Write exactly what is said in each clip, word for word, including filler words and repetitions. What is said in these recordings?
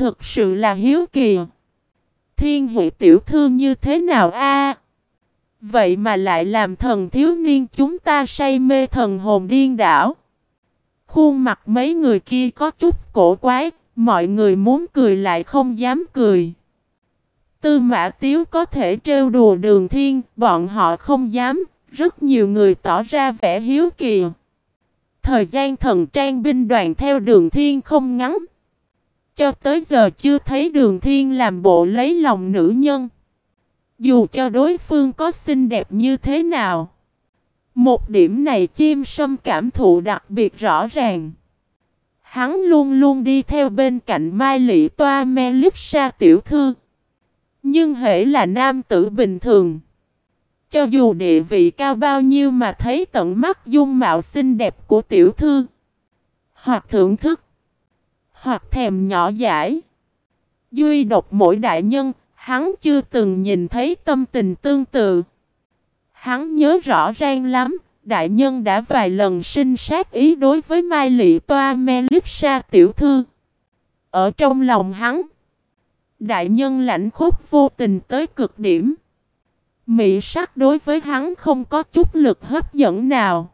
Thực sự là hiếu kỳ. Thiên Huệ tiểu thư như thế nào a? Vậy mà lại làm thần thiếu niên chúng ta say mê thần hồn điên đảo. Khuôn mặt mấy người kia có chút cổ quái, mọi người muốn cười lại không dám cười. Tư Mã Tiếu có thể trêu đùa Đường Thiên, bọn họ không dám, rất nhiều người tỏ ra vẻ hiếu kỳ. Thời gian thần trang binh đoàn theo Đường Thiên không ngắn. Cho tới giờ chưa thấy Đường Thiên làm bộ lấy lòng nữ nhân. Dù cho đối phương có xinh đẹp như thế nào. Một điểm này Chim Sâm cảm thụ đặc biệt rõ ràng. Hắn luôn luôn đi theo bên cạnh Mai Lị Toa Melissa tiểu thư. Nhưng hễ là nam tử bình thường. Cho dù địa vị cao bao nhiêu mà thấy tận mắt dung mạo xinh đẹp của tiểu thư. Hoặc thưởng thức. Hoặc thèm nhỏ dãi. Duy độc mỗi đại nhân, hắn chưa từng nhìn thấy tâm tình tương tự. Hắn nhớ rõ ràng lắm, đại nhân đã vài lần sinh sát ý đối với Mai Lị Toa Melissa tiểu thư. Ở trong lòng hắn, đại nhân lãnh khốc vô tình tới cực điểm. Mỹ sắc đối với hắn không có chút lực hấp dẫn nào.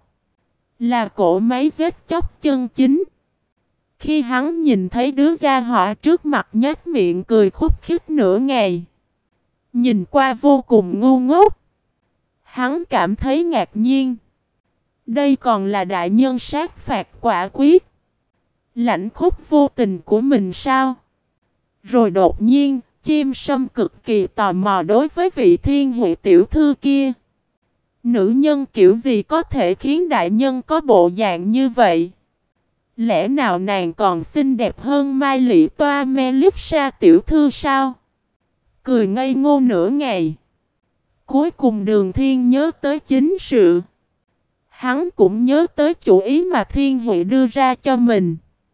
Là cỗ máy giết chóc chân chính. Khi hắn nhìn thấy đứa gia họa trước mặt nhếch miệng cười khúc khích nửa ngày. Nhìn qua vô cùng ngu ngốc. Hắn cảm thấy ngạc nhiên. Đây còn là đại nhân sát phạt quả quyết. Lãnh khúc vô tình của mình sao? Rồi đột nhiên, Chim Sâm cực kỳ tò mò đối với vị Thiên Huệ tiểu thư kia. Nữ nhân kiểu gì có thể khiến đại nhân có bộ dạng như vậy? Lẽ nào nàng còn xinh đẹp hơn Mai Lị Toa Melissa tiểu thư sao? Cười ngây ngô nửa ngày. Cuối cùng Đường Thiên nhớ tới chính sự. Hắn cũng nhớ tới chủ ý mà Thiên Huệ đưa ra cho mình.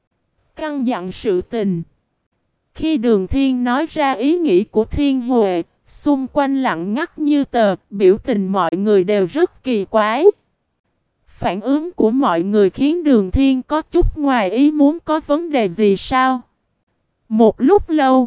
Căn dặn sự tình. Khi Đường Thiên nói ra ý nghĩ của Thiên Huệ, xung quanh lặng ngắt như tờ, biểu tình mọi người đều rất kỳ quái. Phản ứng của mọi người khiến Đường Thiên có chút ngoài ý muốn có vấn đề gì sao? Một lúc lâu,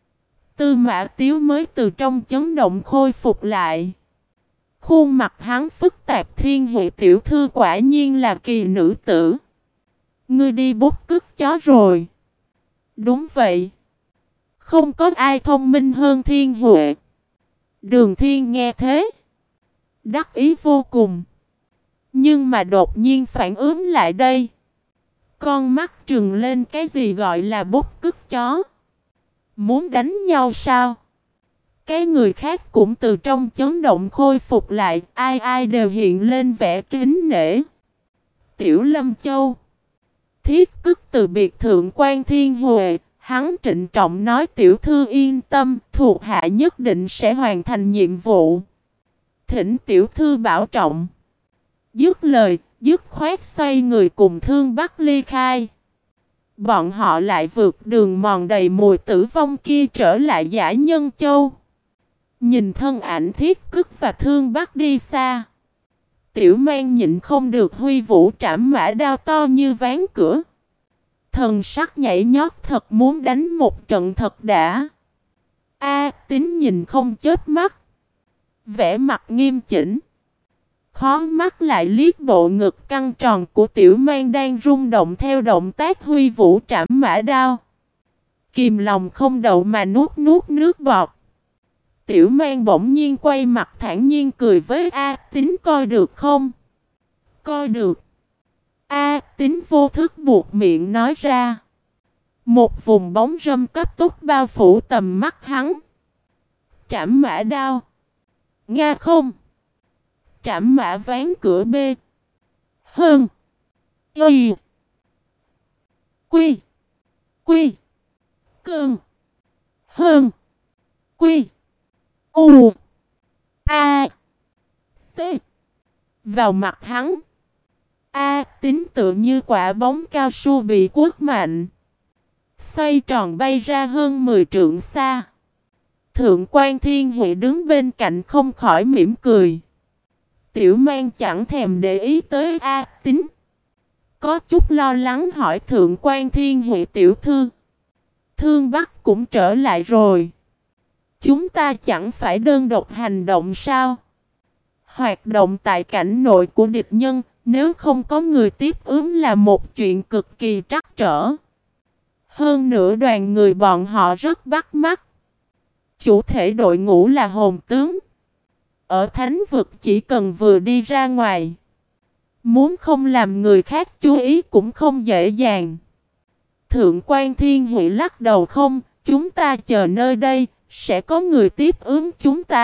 Tư Mã Tiếu mới từ trong chấn động khôi phục lại. Khuôn mặt hắn phức tạp. Thiên Huệ tiểu thư quả nhiên là kỳ nữ tử. Ngươi đi bút cứt chó rồi. Đúng vậy. Không có ai thông minh hơn Thiên Huệ. Đường Thiên nghe thế, đắc ý vô cùng. Nhưng mà đột nhiên phản ứng lại đây. Con mắt trừng lên, cái gì gọi là bút cứt chó? Muốn đánh nhau sao? Cái người khác cũng từ trong chấn động khôi phục lại. Ai ai đều hiện lên vẻ kính nể. Tiểu Lâm Châu thiết cức từ biệt thượng quan Thiên Huệ. Hắn trịnh trọng nói, tiểu thư yên tâm, thuộc hạ nhất định sẽ hoàn thành nhiệm vụ. Thỉnh tiểu thư bảo trọng. Dứt lời, dứt khoát xoay người cùng Thương Bắc ly khai. Bọn họ lại vượt đường mòn đầy mùi tử vong kia trở lại Dã Nhân Châu. Nhìn thân ảnh Thiết Cức và Thương Bắc đi xa, Tiểu Mang nhịn không được huy vũ trảm mã đao to như ván cửa. Thần sắc nhảy nhót thật muốn đánh một trận thật đã. A Tín nhìn không chớp mắt, vẻ mặt nghiêm chỉnh. Khó mắt lại liếc bộ ngực căng tròn của Tiểu Mang đang rung động theo động tác huy vũ trảm mã đao. Kìm lòng không đậu mà nuốt nuốt nước bọt. Tiểu Mang bỗng nhiên quay mặt thản nhiên cười với A Tín, coi được không? Coi được. A Tín vô thức buộc miệng nói ra. Một vùng bóng râm cấp tốc bao phủ tầm mắt hắn. Trảm mã đao. Nga không. Trảm mã ván cửa B. Hơn. Y. Quy. Quy. Cơn. Hơn. Quy. U. A. T. Vào mặt hắn. A Tín tựa như quả bóng cao su bị quất mạnh, xoay tròn bay ra hơn mười trượng xa. Thượng quan Thiên Huệ đứng bên cạnh không khỏi mỉm cười. Tiểu Mang chẳng thèm để ý tới A Tín, có chút lo lắng hỏi Thượng quan Thiên Huệ tiểu thư, Thương Bắc cũng trở lại rồi. Chúng ta chẳng phải đơn độc hành động sao? Hoạt động tại cảnh nội của địch nhân, nếu không có người tiếp ứng là một chuyện cực kỳ trắc trở. Hơn nữa đoàn người bọn họ rất bắt mắt. Chủ thể đội ngũ là hồn tướng. Ở thánh vực chỉ cần vừa đi ra ngoài, muốn không làm người khác chú ý cũng không dễ dàng. Thượng quan Thiên Huệ lắc đầu không, chúng ta chờ nơi đây, sẽ có người tiếp ứng chúng ta.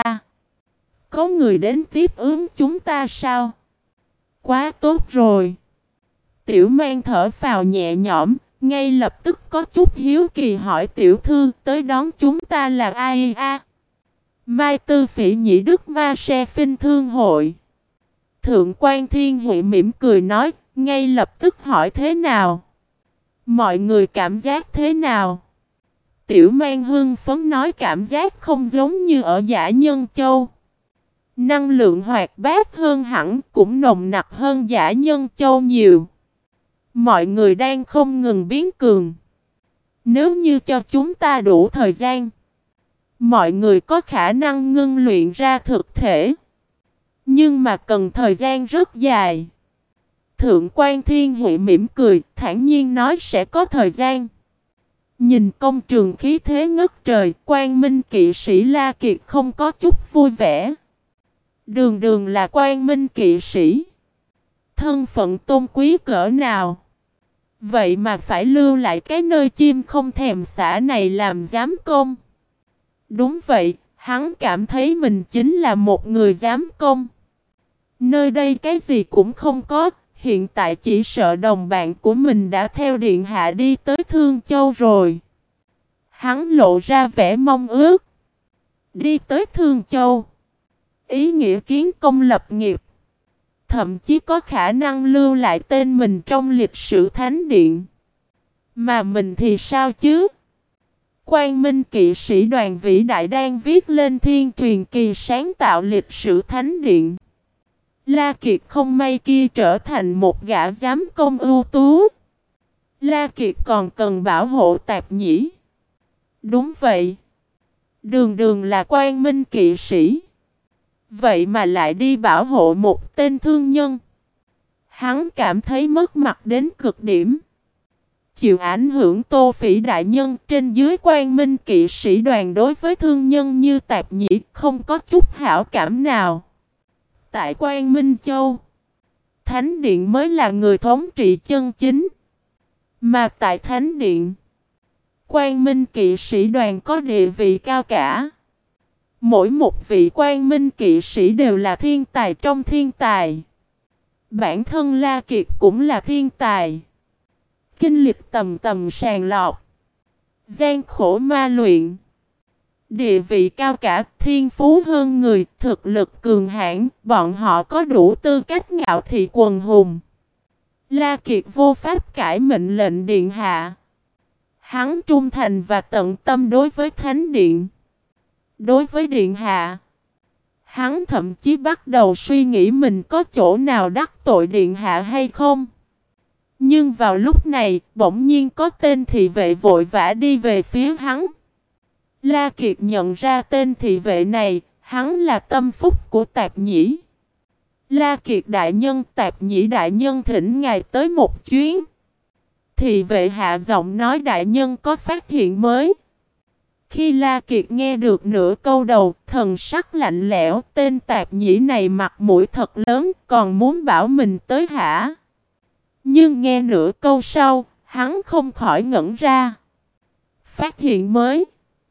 Có người đến tiếp ứng chúng ta sao? Quá tốt rồi. Tiểu Mang thở phào nhẹ nhõm, ngay lập tức có chút hiếu kỳ hỏi tiểu thư tới đón chúng ta là ai a? Mai Tư Phỉ Nhĩ Đức Ma Se Phinh Thương Hội. Thượng quan Thiên Huệ mỉm cười nói, ngay lập tức hỏi thế nào? Mọi người cảm giác thế nào? Tiểu Mang hưng phấn nói cảm giác không giống như ở Dã Nhân Châu. Năng lượng hoạt bát hơn hẳn, cũng nồng nặc hơn Dã Nhân Châu nhiều. Mọi người đang không ngừng biến cường. Nếu như cho chúng ta đủ thời gian, mọi người có khả năng ngưng luyện ra thực thể. Nhưng mà cần thời gian rất dài. Thượng quan Thiên Huệ mỉm cười, thản nhiên nói sẽ có thời gian. Nhìn công trường khí thế ngất trời, Quang Minh kỵ sĩ La Kiệt không có chút vui vẻ. Đường đường là Quang Minh kỵ sĩ. Thân phận tôn quý cỡ nào. Vậy mà phải lưu lại cái nơi chim không thèm xả này làm giám công. Đúng vậy, hắn cảm thấy mình chính là một người giám công. Nơi đây cái gì cũng không có, hiện tại chỉ sợ đồng bạn của mình đã theo điện hạ đi tới Thương Châu rồi. Hắn lộ ra vẻ mong ước. Đi tới Thương Châu. Ý nghĩa kiến công lập nghiệp. Thậm chí có khả năng lưu lại tên mình trong lịch sử thánh điện. Mà mình thì sao chứ? Quang Minh kỵ sĩ đoàn vĩ đại đang viết lên thiên truyền kỳ sáng tạo lịch sử thánh điện. La Kiệt không may kia trở thành một gã giám công ưu tú. La Kiệt còn cần bảo hộ Tạp Nhĩ. Đúng vậy. Đường đường là Quang Minh kỵ sĩ. Vậy mà lại đi bảo hộ một tên thương nhân. Hắn cảm thấy mất mặt đến cực điểm. Chịu ảnh hưởng Tô Phỉ đại nhân trên dưới Quang Minh kỵ sĩ đoàn đối với thương nhân như Tạp Nhĩ không có chút hảo cảm nào. Tại Quang Minh Châu, Thánh Điện mới là người thống trị chân chính. Mà tại Thánh Điện, Quang Minh kỵ sĩ đoàn có địa vị cao cả. Mỗi một vị Quang Minh kỵ sĩ đều là thiên tài trong thiên tài. Bản thân La Kiệt cũng là thiên tài. Kinh lịch tầm tầm sàng lọc, gian khổ ma luyện, địa vị cao cả, thiên phú hơn người, thực lực cường hãn, bọn họ có đủ tư cách ngạo thị quần hùng. La Kiệt vô pháp cãi mệnh lệnh điện hạ. Hắn trung thành và tận tâm đối với Thánh Điện. Đối với điện hạ, hắn thậm chí bắt đầu suy nghĩ mình có chỗ nào đắc tội điện hạ hay không. Nhưng vào lúc này, bỗng nhiên có tên thị vệ vội vã đi về phía hắn. La Kiệt nhận ra tên thị vệ này, hắn là tâm phúc của Tạp Nhĩ. La Kiệt đại nhân, Tạp Nhĩ đại nhân thỉnh ngài tới một chuyến. Thị vệ hạ giọng nói đại nhân có phát hiện mới. Khi La Kiệt nghe được nửa câu đầu, thần sắc lạnh lẽo, tên Tạp Nhĩ này mặt mũi thật lớn, còn muốn bảo mình tới hả? Nhưng nghe nửa câu sau, hắn không khỏi ngẩn ra. Phát hiện mới?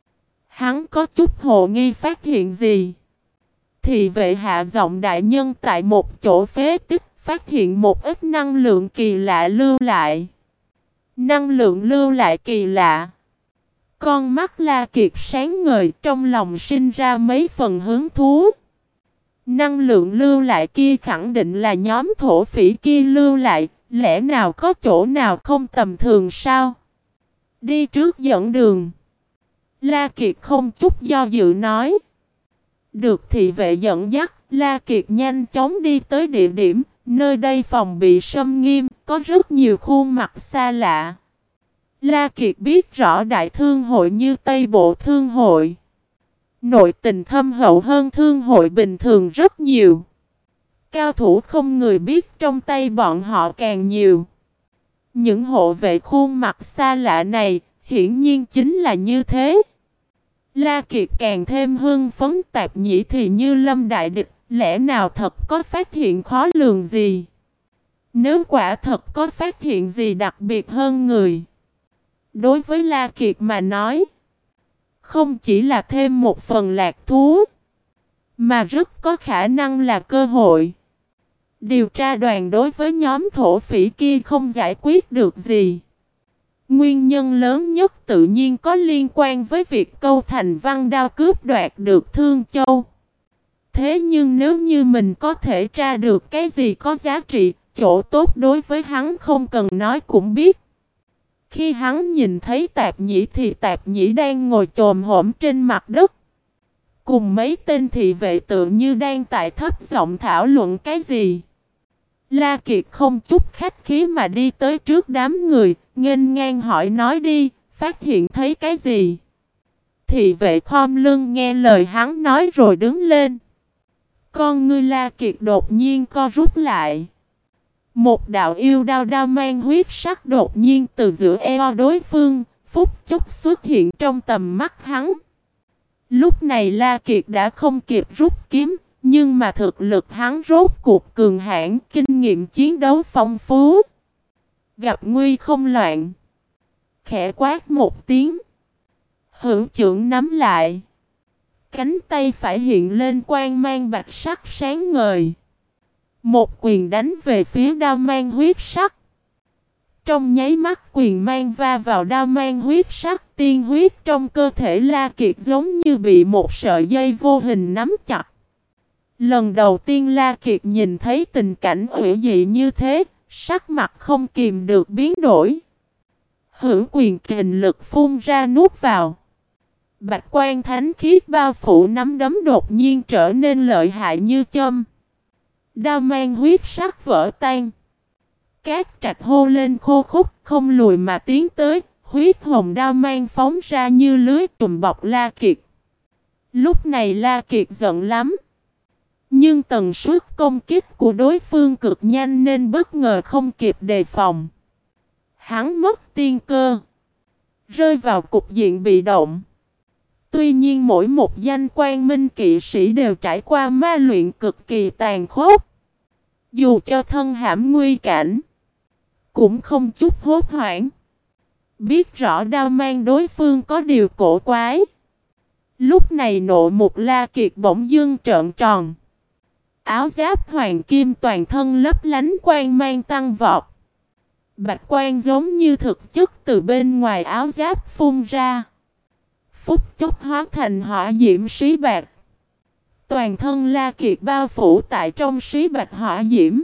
Hắn có chút hồ nghi phát hiện gì? Thì vệ hạ giọng đại nhân tại một chỗ phế tích phát hiện một ít năng lượng kỳ lạ lưu lại. Năng lượng lưu lại kỳ lạ. Con mắt La Kiệt sáng ngời, trong lòng sinh ra mấy phần hứng thú. Năng lượng lưu lại kia khẳng định là nhóm thổ phỉ kia lưu lại, lẽ nào có chỗ nào không tầm thường sao? Đi trước dẫn đường. La Kiệt không chút do dự nói. Được thị vệ dẫn dắt, La Kiệt nhanh chóng đi tới địa điểm, nơi đây phòng bị xâm nghiêm, có rất nhiều khuôn mặt xa lạ. La Kiệt biết rõ đại thương hội như Tây Bộ Thương hội, nội tình thâm hậu hơn thương hội bình thường rất nhiều. Cao thủ không người biết trong tay bọn họ càng nhiều. Những hộ vệ khuôn mặt xa lạ này, hiển nhiên chính là như thế. La Kiệt càng thêm hưng phấn, Tạp Nhĩ thì như lâm đại địch, lẽ nào thật có phát hiện khó lường gì? Nếu quả thật có phát hiện gì đặc biệt hơn người, đối với La Kiệt mà nói, không chỉ là thêm một phần lạc thú, mà rất có khả năng là cơ hội. Điều tra đoàn đối với nhóm thổ phỉ kia không giải quyết được gì. Nguyên nhân lớn nhất tự nhiên có liên quan với việc Câu Thành Văn Đao cướp đoạt được Thương Châu. Thế nhưng nếu như mình có thể tra được cái gì có giá trị, chỗ tốt đối với hắn không cần nói cũng biết. Khi hắn nhìn thấy Tạp Nhĩ thì Tạp Nhĩ đang ngồi chồm hổm trên mặt đất, cùng mấy tên thị vệ tự như đang tại thấp giọng thảo luận cái gì. La Kiệt không chút khách khí mà đi tới trước đám người, nghênh ngang hỏi nói đi, phát hiện thấy cái gì? Thị vệ khom lưng nghe lời hắn nói rồi đứng lên. Con ngươi La Kiệt đột nhiên co rút lại. Một đạo yêu đao đao mang huyết sắc đột nhiên từ giữa eo đối phương, phút chốc xuất hiện trong tầm mắt hắn. Lúc này La Kiệt đã không kịp rút kiếm, nhưng mà thực lực hắn rốt cuộc cường hãn, kinh nghiệm chiến đấu phong phú. Gặp nguy không loạn. Khẽ quát một tiếng. Hữu chưởng nắm lại. Cánh tay phải hiện lên quang mang bạch sắc sáng ngời. Một quyền đánh về phía đao mang huyết sắc. Trong nháy mắt quyền mang va vào đao mang huyết sắc, tiên huyết trong cơ thể La Kiệt giống như bị một sợi dây vô hình nắm chặt. Lần đầu tiên La Kiệt nhìn thấy tình cảnh hủy dị như thế, sắc mặt không kìm được biến đổi. Hữu quyền kình lực phun ra nuốt vào. Bạch quan thánh khiết bao phủ nắm đấm đột nhiên trở nên lợi hại như châm. Đao mang huyết sắc vỡ tan. Cát Trạch hô lên khô khúc, không lùi mà tiến tới, huyết hồng đao mang phóng ra như lưới trùm bọc La Kiệt. Lúc này La Kiệt giận lắm. Nhưng tần suất công kích của đối phương cực nhanh nên bất ngờ không kịp đề phòng. Hắn mất tiên cơ, rơi vào cục diện bị động. Tuy nhiên mỗi một danh quan minh kỵ sĩ đều trải qua ma luyện cực kỳ tàn khốc. Dù cho thân hãm nguy cảnh, cũng không chút hốt hoảng. Biết rõ đao mang đối phương có điều cổ quái. Lúc này nộ một La Kiệt bỗng dưng trợn tròn. Áo giáp hoàng kim toàn thân lấp lánh quang mang tăng vọt. Bạch quang giống như thực chất từ bên ngoài áo giáp phun ra. Phút chốc hóa thành hỏa diễm xí bạc. Toàn thân La Kiệt bao phủ tại trong xí bạch hỏa diễm.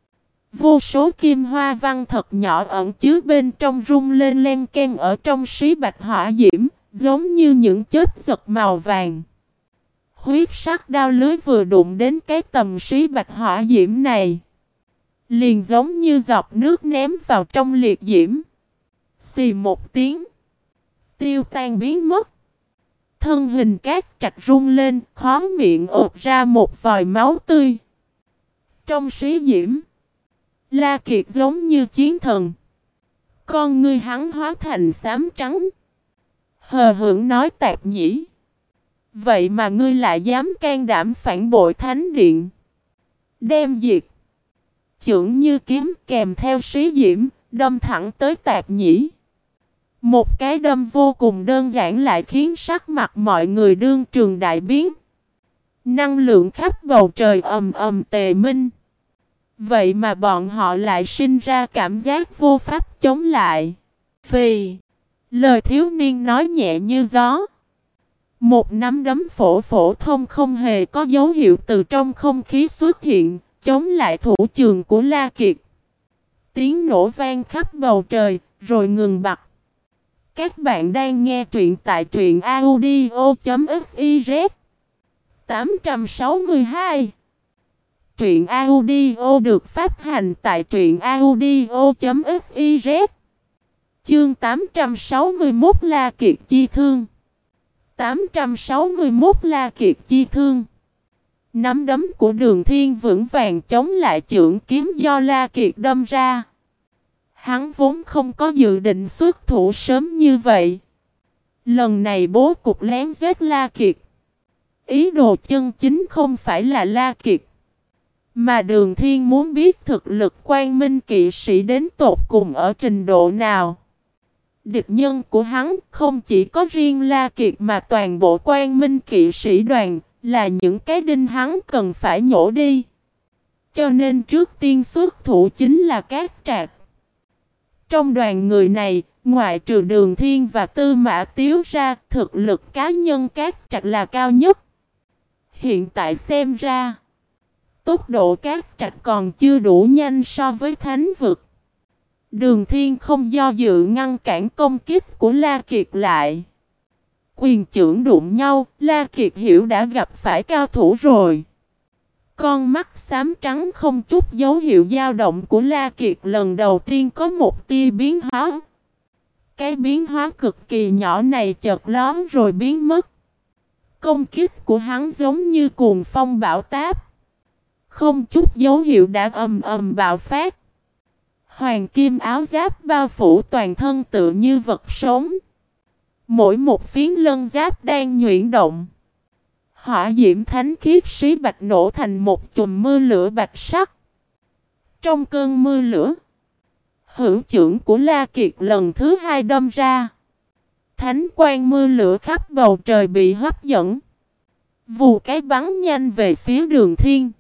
Vô số kim hoa văn thật nhỏ ẩn chứa bên trong rung lên len ken ở trong xí bạch hỏa diễm, giống như những chớp giật màu vàng. Huyết sắc đao lưới vừa đụng đến cái tầm xí bạch hỏa diễm này, liền giống như giọt nước ném vào trong liệt diễm. Xì một tiếng, tiêu tan biến mất. Thân hình Cát Trạch rung lên, khó miệng ột ra một vòi máu tươi. Trong xí diễm, La Kiệt giống như chiến thần. Con ngươi hắn hóa thành xám trắng. Hờ hững nói Tạp Nhĩ, vậy mà ngươi lại dám can đảm phản bội Thánh Điện. Đem diệt. Chưởng như kiếm kèm theo xí diễm, đâm thẳng tới Tạp Nhĩ. Một cái đâm vô cùng đơn giản lại khiến sắc mặt mọi người đương trường đại biến. Năng lượng khắp bầu trời ầm ầm tề minh. Vậy mà bọn họ lại sinh ra cảm giác vô pháp chống lại. Phì. Lời thiếu niên nói nhẹ như gió. Một nắm đấm phổ phổ thông không hề có dấu hiệu từ trong không khí xuất hiện, chống lại thủ trường của La Kiệt. Tiếng nổ vang khắp bầu trời, rồi ngừng bặt. Các bạn đang nghe truyện tại truyện audio chấm fiz. tám trăm sáu mươi hai. Truyện audio được phát hành tại truyện audio chấm fiz. Chương tám trăm sáu mươi mốt La Kiệt chi thương. tám trăm sáu mươi mốt La Kiệt chi thương. Nắm đấm của Đường Thiên vững vàng chống lại chưởng kiếm do La Kiệt đâm ra. Hắn vốn không có dự định xuất thủ sớm như vậy. Lần này bố cục lén giết La Kiệt. Ý đồ chân chính không phải là La Kiệt, mà Đường Thiên muốn biết thực lực Quang Minh kỵ sĩ đến tột cùng ở trình độ nào. Địch nhân của hắn không chỉ có riêng La Kiệt mà toàn bộ Quang Minh kỵ sĩ đoàn là những cái đinh hắn cần phải nhổ đi. Cho nên trước tiên xuất thủ chính là Cát Trạc. Trong đoàn người này, ngoại trừ Đường Thiên và Tư Mã Tiếu ra, thực lực cá nhân Cát Trạc là cao nhất. Hiện tại xem ra, tốc độ Cát Trạc còn chưa đủ nhanh so với Thánh vực. Đường Thiên không do dự ngăn cản công kích của La Kiệt lại. Quyền chưởng đụng nhau, La Kiệt hiểu đã gặp phải cao thủ rồi. Con mắt xám trắng không chút dấu hiệu dao động của La Kiệt lần đầu tiên có một tia biến hóa. Cái biến hóa cực kỳ nhỏ này chợt lóe rồi biến mất. Công kích của hắn giống như cuồng phong bão táp, không chút dấu hiệu đã ầm ầm bạo phát. Hoàng kim áo giáp bao phủ toàn thân tựa như vật sống. Mỗi một phiến lân giáp đang nhuyễn động. Hỏa diễm thánh khiết xí bạch nổ thành một chùm mưa lửa bạch sắc. Trong cơn mưa lửa, hữu chưởng của La Kiệt lần thứ hai đâm ra. Thánh quang mưa lửa khắp bầu trời bị hấp dẫn. Vù cái bắn nhanh về phía Đường Thiên.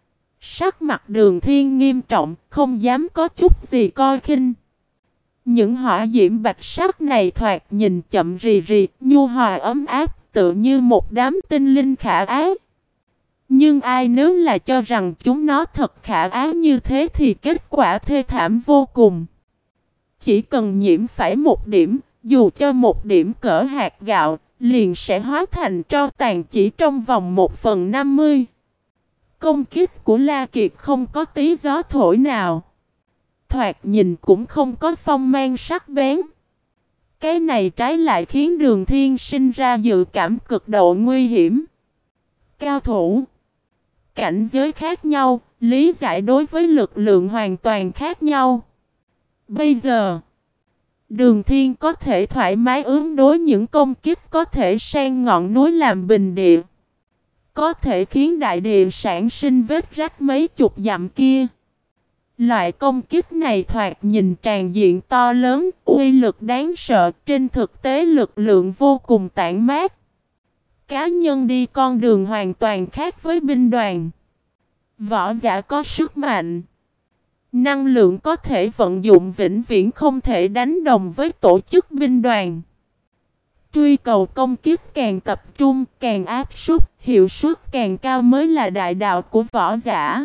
Sắc mặt Đường Thiên nghiêm trọng, không dám có chút gì coi khinh. Những hỏa diễm bạch sắc này thoạt nhìn chậm rì rì, nhu hòa ấm áp, tựa như một đám tinh linh khả ái. Nhưng ai nếu là cho rằng chúng nó thật khả ái như thế thì kết quả thê thảm vô cùng. Chỉ cần nhiễm phải một điểm, dù cho một điểm cỡ hạt gạo, liền sẽ hóa thành tro tàn chỉ trong vòng một phần năm mươi. Công kích của La Kiệt không có tí gió thổi nào. Thoạt nhìn cũng không có phong mang sắc bén. Cái này trái lại khiến Đường Thiên sinh ra dự cảm cực độ nguy hiểm. Cao thủ, cảnh giới khác nhau, lý giải đối với lực lượng hoàn toàn khác nhau. Bây giờ, Đường Thiên có thể thoải mái ứng đối những công kích có thể san ngọn núi làm bình địa, có thể khiến đại địa sản sinh vết rách mấy chục dặm kia. Loại công kích này thoạt nhìn tràn diện to lớn, uy lực đáng sợ, trên thực tế lực lượng vô cùng tản mát. Cá nhân đi con đường hoàn toàn khác với binh đoàn. Võ giả có sức mạnh, năng lượng có thể vận dụng vĩnh viễn không thể đánh đồng với tổ chức binh đoàn. Truy cầu công kích càng tập trung, càng áp suất, hiệu suất càng cao mới là đại đạo của võ giả.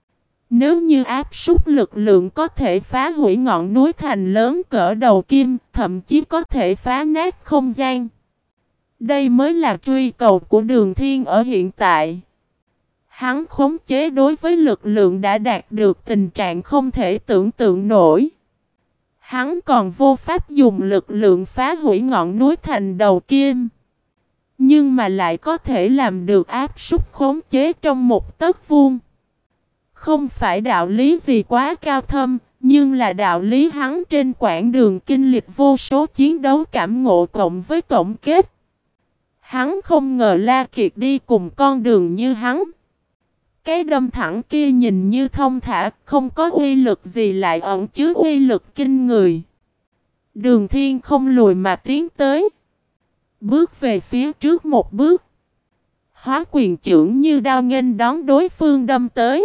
Nếu như áp suất lực lượng có thể phá hủy ngọn núi thành lớn cỡ đầu kim, thậm chí có thể phá nát không gian. Đây mới là truy cầu của Đường Thiên ở hiện tại. Hắn khống chế đối với lực lượng đã đạt được tình trạng không thể tưởng tượng nổi. Hắn còn vô pháp dùng lực lượng phá hủy ngọn núi thành đầu kim. Nhưng mà lại có thể làm được áp suất khống chế trong một tấc vuông. Không phải đạo lý gì quá cao thâm, nhưng là đạo lý hắn trên quãng đường kinh lịch vô số chiến đấu cảm ngộ cộng với tổng kết. Hắn không ngờ La Kiệt đi cùng con đường như hắn. Cái đâm thẳng kia nhìn như thông thả, không có uy lực gì lại ẩn chứa uy lực kinh người. Đường Thiên không lùi mà tiến tới. Bước về phía trước một bước. Hóa quyền chưởng như đao nghênh đón đối phương đâm tới.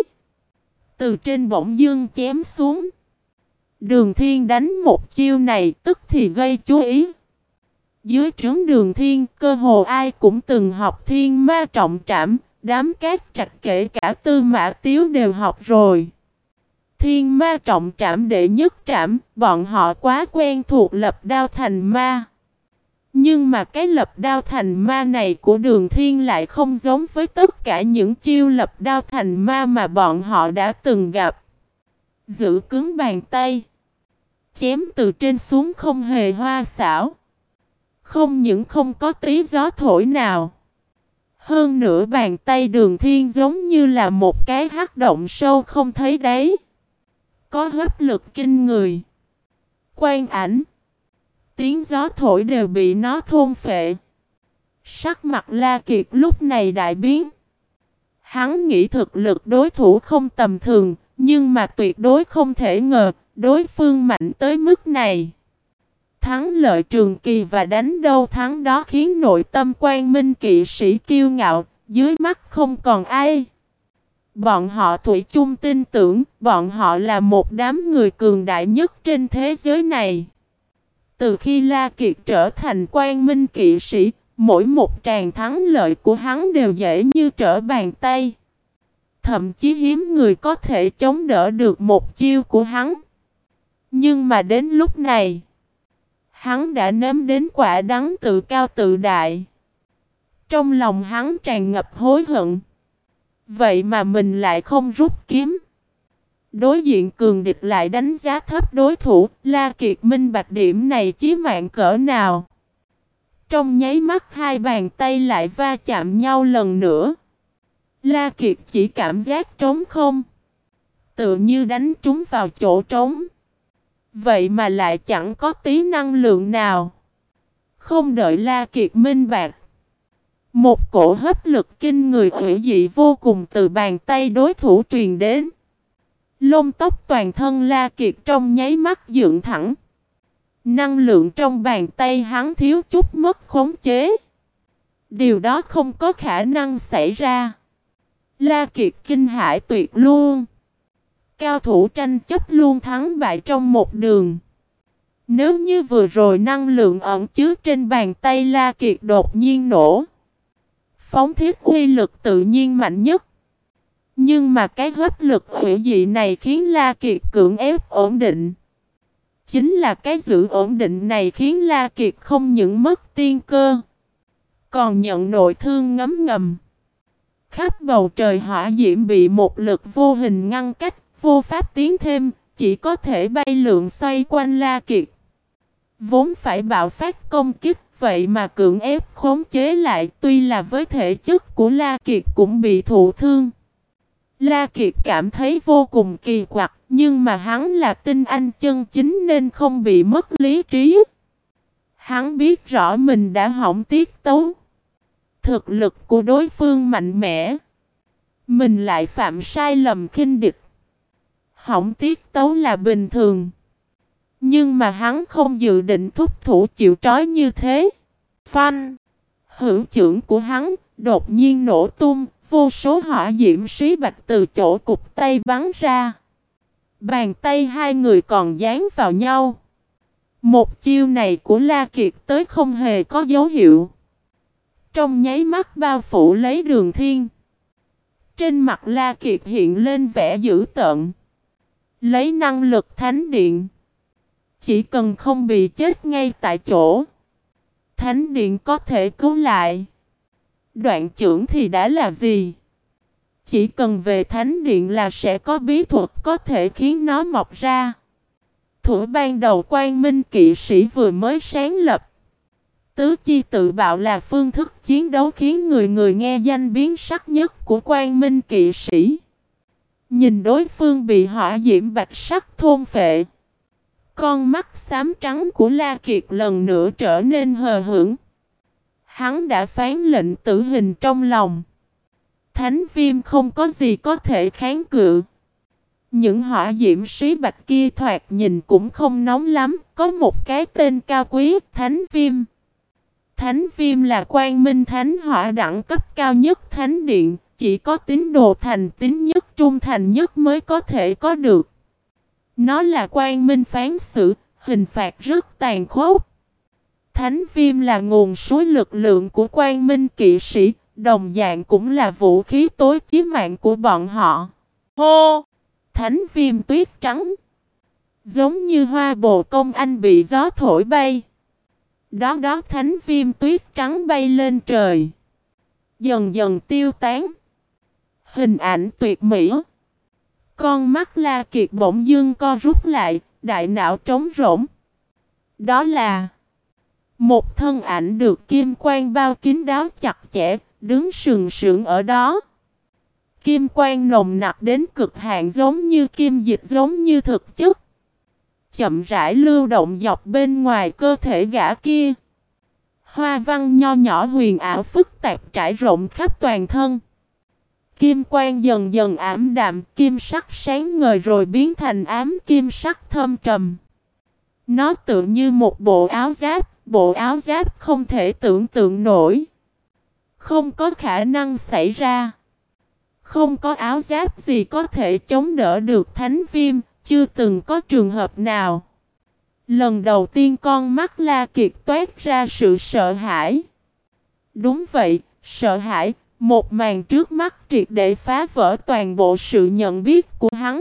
Từ trên bổng dương chém xuống. Đường Thiên đánh một chiêu này tức thì gây chú ý. Dưới trướng Đường Thiên cơ hồ ai cũng từng học thiên ma trọng trảm. Đám Cát Trạch kể cả Tư Mã Tiếu đều học rồi. Thiên ma trọng trảm đệ nhất trảm, bọn họ quá quen thuộc lập đao thành ma. Nhưng mà cái lập đao thành ma này của Đường Thiên lại không giống với tất cả những chiêu lập đao thành ma mà bọn họ đã từng gặp. Giữ cứng bàn tay, chém từ trên xuống không hề hoa xảo. Không những không có tí gió thổi nào. Hơn nữa bàn tay Đường Thiên giống như là một cái hắc động sâu không thấy đáy. Có hấp lực kinh người. Quang ảnh, tiếng gió thổi đều bị nó thôn phệ. Sắc mặt La Kiệt lúc này đại biến. Hắn nghĩ thực lực đối thủ không tầm thường, nhưng mà tuyệt đối không thể ngờ đối phương mạnh tới mức này. Thắng lợi trường kỳ và đánh đâu thắng đó khiến nội tâm Quang Minh kỵ sĩ kiêu ngạo, dưới mắt không còn ai. Bọn họ thủy chung tin tưởng, bọn họ là một đám người cường đại nhất trên thế giới này. Từ khi La Kiệt trở thành Quang Minh kỵ sĩ, mỗi một tràng thắng lợi của hắn đều dễ như trở bàn tay. Thậm chí hiếm người có thể chống đỡ được một chiêu của hắn. Nhưng mà đến lúc này, hắn đã nếm đến quả đắng tự cao tự đại. Trong lòng hắn tràn ngập hối hận. Vậy mà mình lại không rút kiếm. Đối diện cường địch lại đánh giá thấp đối thủ, La Kiệt minh bạch điểm này chí mạng cỡ nào. Trong nháy mắt hai bàn tay lại va chạm nhau lần nữa. La Kiệt chỉ cảm giác trống không. Tự như đánh trúng vào chỗ trống. Vậy mà lại chẳng có tí năng lượng nào. Không đợi La Kiệt minh bạch, một cổ hấp lực kinh người hủy dị vô cùng từ bàn tay đối thủ truyền đến. Lông tóc toàn thân La Kiệt trong nháy mắt dựng thẳng. Năng lượng trong bàn tay hắn thiếu chút mất khống chế. Điều đó không có khả năng xảy ra. La Kiệt kinh hãi tuyệt luôn. Cao thủ tranh chấp luôn thắng bại trong một đường. Nếu như vừa rồi năng lượng ẩn chứa trên bàn tay La Kiệt đột nhiên nổ, phóng thiết uy lực tự nhiên mạnh nhất. Nhưng mà cái hấp lực hủy dị này khiến La Kiệt cưỡng ép ổn định. Chính là cái giữ ổn định này khiến La Kiệt không những mất tiên cơ, còn nhận nội thương ngấm ngầm. Khắp bầu trời hỏa diễm bị một lực vô hình ngăn cách, vô pháp tiến thêm, chỉ có thể bay lượn xoay quanh La Kiệt. Vốn phải bạo phát công kích, vậy mà cưỡng ép khống chế lại, tuy là với thể chất của La Kiệt cũng bị thụ thương. La Kiệt cảm thấy vô cùng kỳ quặc, nhưng mà hắn là tinh anh chân chính nên không bị mất lý trí. Hắn biết rõ mình đã hỏng tiết tấu. Thực lực của đối phương mạnh mẽ, mình lại phạm sai lầm khinh địch. Hỏng tiết tấu là bình thường. Nhưng mà hắn không dự định thúc thủ chịu trói như thế. Phanh! Hữu chưởng của hắn đột nhiên nổ tung, vô số hỏa diễm xí bạch từ chỗ cục tay bắn ra. Bàn tay hai người còn dán vào nhau. Một chiêu này của La Kiệt tới không hề có dấu hiệu. Trong nháy mắt bao phủ lấy Đường Thiên. Trên mặt La Kiệt hiện lên vẻ dữ tợn. Lấy năng lực thánh điện, chỉ cần không bị chết ngay tại chỗ, thánh điện có thể cứu lại. Đoạn trưởng thì đã là gì? Chỉ cần về thánh điện là sẽ có bí thuật có thể khiến nó mọc ra. Thuở ban đầu Quang Minh kỵ sĩ vừa mới sáng lập, tứ chi tự bạo là phương thức chiến đấu khiến người người nghe danh biến sắc nhất của Quang Minh kỵ sĩ. Nhìn đối phương bị hỏa diễm bạch sắc thôn phệ, con mắt xám trắng của La Kiệt lần nữa trở nên hờ hững. Hắn đã phán lệnh tử hình trong lòng. Thánh viêm không có gì có thể kháng cự. Những hỏa diễm xí bạch kia thoạt nhìn cũng không nóng lắm, có một cái tên cao quý, thánh viêm. Thánh viêm là Quang Minh thánh hỏa đẳng cấp cao nhất thánh điện, chỉ có tín đồ thành tín nhất trung thành nhất mới có thể có được. Nó là Quang Minh phán xử, hình phạt rất tàn khốc. Thánh viêm là nguồn suối lực lượng của Quang Minh kỵ sĩ, đồng dạng cũng là vũ khí tối chí mạng của bọn họ. Hô! Thánh viêm tuyết trắng, giống như hoa bồ công anh bị gió thổi bay. Đó đó thánh viêm tuyết trắng bay lên trời, dần dần tiêu tán. Hình ảnh tuyệt mỹ. Con mắt La Kiệt bỗng dưng co rút lại, đại não trống rỗng. Đó là một thân ảnh được kim quang bao kín đáo chặt chẽ, đứng sừng sững ở đó. Kim quang nồng nặc đến cực hạn, giống như kim dịch, giống như thực chất. Chậm rãi lưu động dọc bên ngoài cơ thể gã kia. Hoa văn nho nhỏ huyền ảo phức tạp trải rộng khắp toàn thân. Kim quang dần dần ảm đạm, kim sắc sáng ngời rồi biến thành ám kim sắc thâm trầm. Nó tựa như một bộ áo giáp, bộ áo giáp không thể tưởng tượng nổi. Không có khả năng xảy ra. Không có áo giáp gì có thể chống đỡ được thánh viêm, chưa từng có trường hợp nào. Lần đầu tiên con mắt La Kiệt toát ra sự sợ hãi. Đúng vậy, sợ hãi, một màn trước mắt triệt để phá vỡ toàn bộ sự nhận biết của hắn.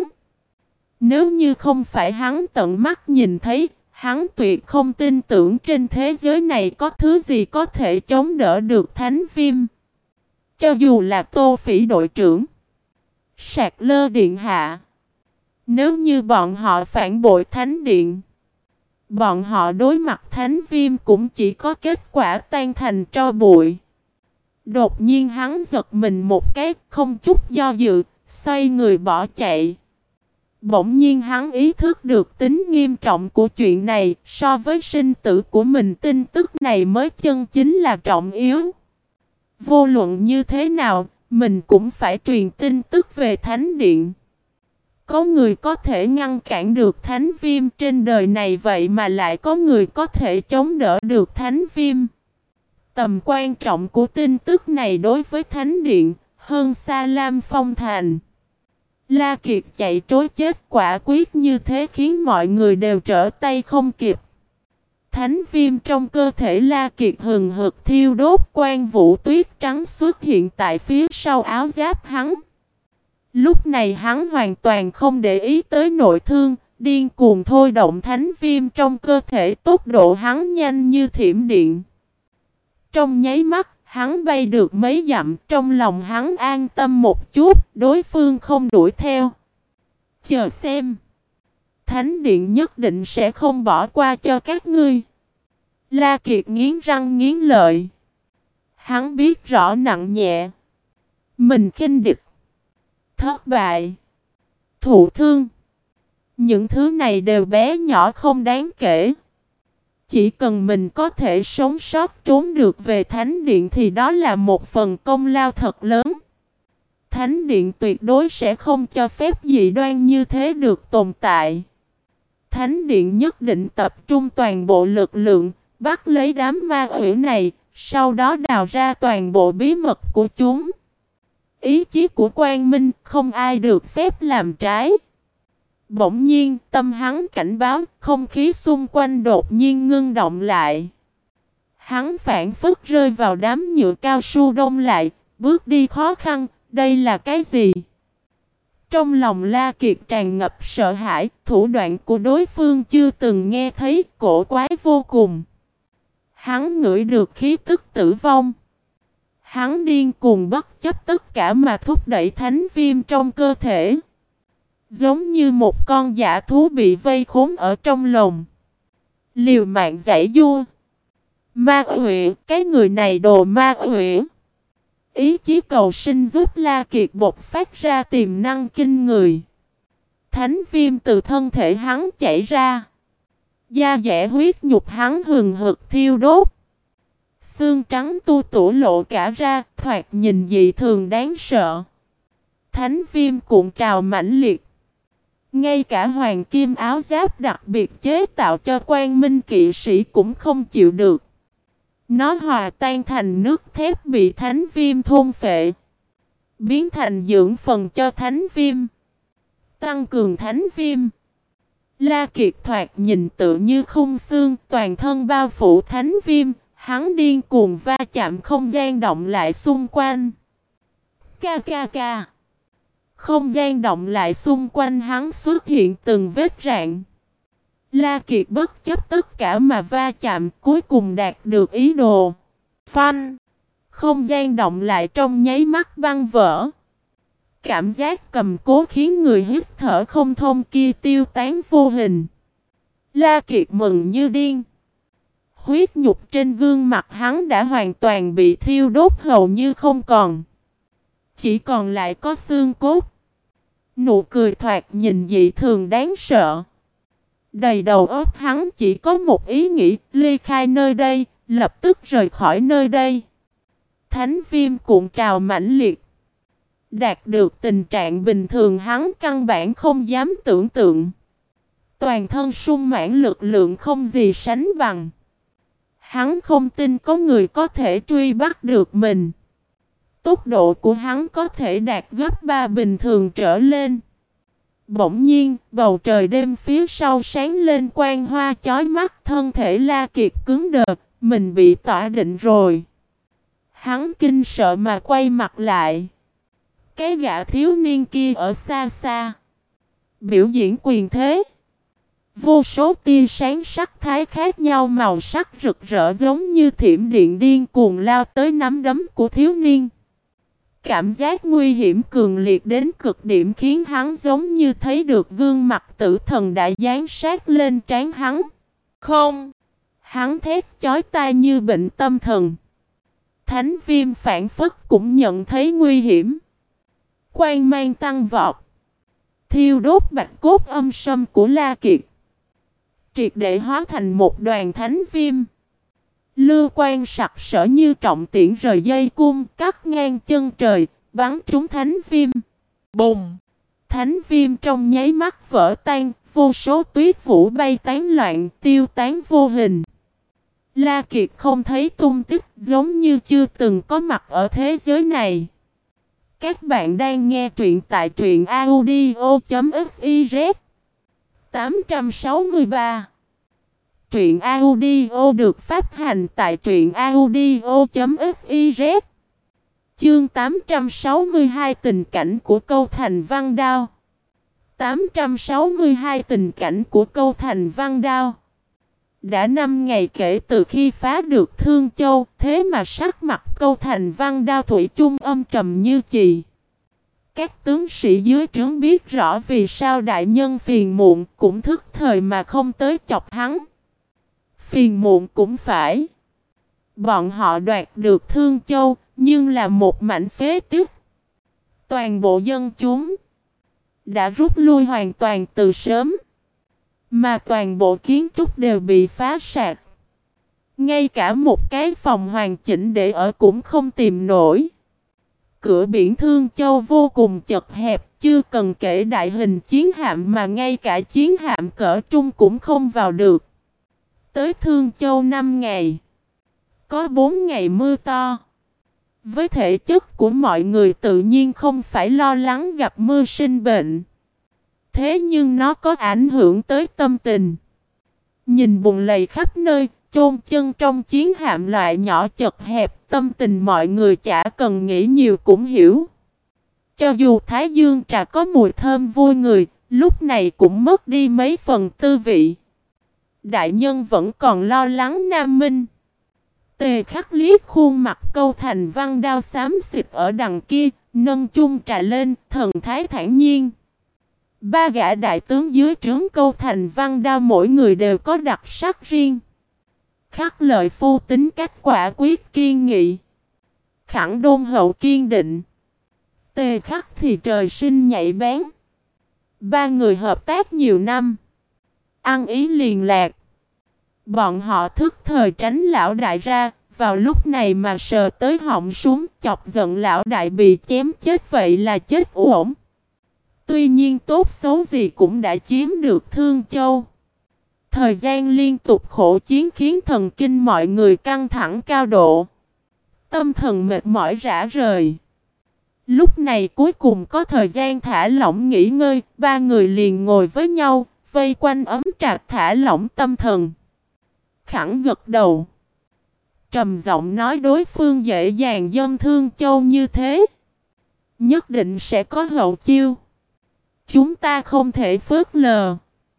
Nếu như không phải hắn tận mắt nhìn thấy, hắn tuyệt không tin tưởng trên thế giới này có thứ gì có thể chống đỡ được thánh viêm. Cho dù là Tô Phỉ đội trưởng, Sạc Lơ điện hạ, nếu như bọn họ phản bội thánh điện, bọn họ đối mặt thánh viêm cũng chỉ có kết quả tan thành tro bụi. Đột nhiên hắn giật mình một cái, không chút do dự, xoay người bỏ chạy. Bỗng nhiên hắn ý thức được tính nghiêm trọng của chuyện này, so với sinh tử của mình tin tức này mới chân chính là trọng yếu. Vô luận như thế nào, mình cũng phải truyền tin tức về thánh điện. Có người có thể ngăn cản được thánh viêm trên đời này, vậy mà lại có người có thể chống đỡ được thánh viêm. Tầm quan trọng của tin tức này đối với thánh điện hơn xa Lam Phong Thành. La Kiệt chạy trối chết quả quyết như thế khiến mọi người đều trở tay không kịp. Thánh viêm trong cơ thể La Kiệt hừng hực thiêu đốt, quan vũ tuyết trắng xuất hiện tại phía sau áo giáp hắn. Lúc này hắn hoàn toàn không để ý tới nội thương, điên cuồng thôi động thánh viêm trong cơ thể, tốc độ hắn nhanh như thiểm điện. Trong nháy mắt, hắn bay được mấy dặm, trong lòng hắn an tâm một chút, đối phương không đuổi theo. Chờ xem, thánh điện nhất định sẽ không bỏ qua cho các ngươi. La Kiệt nghiến răng nghiến lợi. Hắn biết rõ nặng nhẹ. Mình khinh địch, thất bại, thụ thương, những thứ này đều bé nhỏ không đáng kể. Chỉ cần mình có thể sống sót trốn được về thánh điện thì đó là một phần công lao thật lớn. Thánh điện tuyệt đối sẽ không cho phép dị đoan như thế được tồn tại. Thánh điện nhất định tập trung toàn bộ lực lượng, bắt lấy đám ma quỷ này, sau đó đào ra toàn bộ bí mật của chúng. Ý chí của Quang Minh không ai được phép làm trái. Bỗng nhiên tâm hắn cảnh báo, không khí xung quanh đột nhiên ngưng động lại. Hắn phảng phất rơi vào đám nhựa cao su đông lại, bước đi khó khăn. Đây là cái gì? Trong lòng La Kiệt tràn ngập sợ hãi, thủ đoạn của đối phương chưa từng nghe thấy, cổ quái vô cùng. Hắn ngửi được khí tức tử vong. Hắn điên cuồng bất chấp tất cả mà thúc đẩy thánh viêm trong cơ thể. Giống như một con dã thú bị vây khốn ở trong lồng, liều mạng giãy giụa. Ma quỷ, cái người này đồ ma quỷ. Ý chí cầu sinh giúp La Kiệt bộc phát ra tiềm năng kinh người. Thánh viêm từ thân thể hắn chảy ra. Da dẻ huyết nhục hắn hừng hực thiêu đốt. Xương trắng tu tủa lộ cả ra, thoạt nhìn dị thường đáng sợ. Thánh viêm cuộn trào mãnh liệt. Ngay cả hoàng kim áo giáp đặc biệt chế tạo cho Quang Minh kỵ sĩ cũng không chịu được. Nó hòa tan thành nước thép bị thánh viêm thôn phệ, biến thành dưỡng phần cho thánh viêm, tăng cường thánh viêm. La Kiệt thoạt nhìn tự như khung xương, toàn thân bao phủ thánh viêm. Hắn điên cuồng va chạm không gian động lại xung quanh. Ca ca ca. Không gian động lại xung quanh hắn xuất hiện từng vết rạn. La Kiệt bất chấp tất cả mà va chạm, cuối cùng đạt được ý đồ. Phanh! Không gian động lại trong nháy mắt băng vỡ. Cảm giác cầm cố khiến người hít thở không thông kia tiêu tán vô hình. La Kiệt mừng như điên. Huyết nhục trên gương mặt hắn đã hoàn toàn bị thiêu đốt hầu như không còn. Chỉ còn lại có xương cốt. Nụ cười thoạt nhìn dị thường đáng sợ. Đầy đầu óc hắn chỉ có một ý nghĩ, ly khai nơi đây, lập tức rời khỏi nơi đây. Thánh viêm cuộn trào mãnh liệt. Đạt được tình trạng bình thường hắn căn bản không dám tưởng tượng. Toàn thân sung mãn lực lượng không gì sánh bằng. Hắn không tin có người có thể truy bắt được mình. Tốc độ của hắn có thể đạt gấp ba bình thường trở lên. Bỗng nhiên, bầu trời đêm phía sau sáng lên quang hoa chói mắt, thân thể La Kiệt cứng đờ, mình bị tỏa định rồi. Hắn kinh sợ mà quay mặt lại. Cái gã thiếu niên kia ở xa xa biểu diễn quyền thế. Vô số tia sáng sắc thái khác nhau màu sắc rực rỡ giống như thiểm điện điên cuồng lao tới nắm đấm của thiếu niên. Cảm giác nguy hiểm cường liệt đến cực điểm khiến hắn giống như thấy được gương mặt tử thần đã dán sát lên trán hắn. Không! Hắn thét chói tai như bệnh tâm thần. Thánh viêm phản phất cũng nhận thấy nguy hiểm. Quang mang tăng vọt. Thiêu đốt bạch cốt âm sâm của La Kiệt. Triệt để hóa thành một đoàn thánh viêm. Lưu quang sặc sỡ như trọng tiễn rời dây cung, cắt ngang chân trời, bắn trúng thánh viêm. Bùng! Thánh viêm trong nháy mắt vỡ tan, vô số tuyết vũ bay tán loạn, tiêu tán vô hình. La Kiệt không thấy tung tích, giống như chưa từng có mặt ở thế giới này. Các bạn đang nghe truyện tại truyện audio chấm fiz. tám trăm sáu mươi ba. Truyện audio được phát hành tại truyện audio chấm fiz. Chương tám trăm sáu mươi hai tình cảnh của câu thành văn đao. tám trăm sáu mươi hai tình cảnh của câu thành văn đao. Đã năm ngày kể từ khi phá được Thương Châu, thế mà sắc mặt câu thành văn đao thủy chung âm trầm như chì. Các tướng sĩ dưới trướng biết rõ vì sao đại nhân phiền muộn cũng thức thời mà không tới chọc hắn. Phiền muộn cũng phải. Bọn họ đoạt được Thương Châu, nhưng là một mảnh phế tích. Toàn bộ dân chúng đã rút lui hoàn toàn từ sớm. Mà toàn bộ kiến trúc đều bị phá sạc. Ngay cả một cái phòng hoàn chỉnh để ở cũng không tìm nổi. Cửa biển Thương Châu vô cùng chật hẹp, chưa cần kể đại hình chiến hạm mà ngay cả chiến hạm cỡ trung cũng không vào được. Tới Thương Châu năm ngày. Có bốn ngày mưa to. Với thể chất của mọi người tự nhiên không phải lo lắng gặp mưa sinh bệnh. Thế nhưng nó có ảnh hưởng tới tâm tình. Nhìn bùn lầy khắp nơi, chôn chân trong chiến hạm loại nhỏ chật hẹp, tâm tình mọi người chả cần nghĩ nhiều cũng hiểu. Cho dù Thái Dương trà có mùi thơm vui người, lúc này cũng mất đi mấy phần tư vị. Đại nhân vẫn còn lo lắng Nam Minh. Tề Khắc liếc khuôn mặt câu thành văn đao xám xịt ở đằng kia, nâng chung trà lên, thần thái thản nhiên. Ba gã đại tướng dưới trướng câu thành văn đao mỗi người đều có đặc sắc riêng. Khắc Lợi Phu tính cách quả quyết kiên nghị. Khẳng Đôn hậu kiên định. Tề Khắc thì trời sinh nhạy bén. Ba người hợp tác nhiều năm. Ăn ý liền lạc. Bọn họ thức thời tránh lão đại ra. Vào lúc này mà sờ tới họng súng chọc giận lão đại bị chém chết vậy là chết uổng. Tuy nhiên tốt xấu gì cũng đã chiếm được Thương Châu. Thời gian liên tục khổ chiến khiến thần kinh mọi người căng thẳng cao độ. Tâm thần mệt mỏi rã rời. Lúc này cuối cùng có thời gian thả lỏng nghỉ ngơi, ba người liền ngồi với nhau, vây quanh ấm trà thả lỏng tâm thần. Khẳng gật đầu. Trầm giọng nói đối phương dễ dàng dâng Thương Châu như thế. Nhất định sẽ có hậu chiêu. Chúng ta không thể phớt lờ.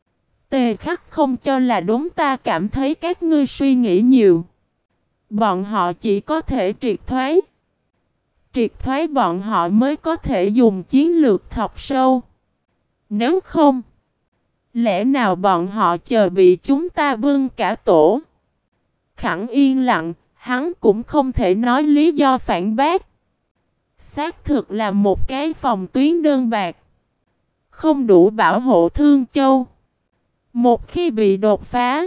Tề Khắc không cho là đúng, ta cảm thấy các ngươi suy nghĩ nhiều. Bọn họ chỉ có thể triệt thoái. Triệt thoái bọn họ mới có thể dùng chiến lược thọc sâu. Nếu không, Lẽ nào bọn họ chờ bị chúng ta bưng cả tổ? Khẳng yên lặng, hắn cũng không thể nói lý do phản bác. Xác thực là một cái phòng tuyến đơn bạc, không đủ bảo hộ Thương Châu. Một khi bị đột phá,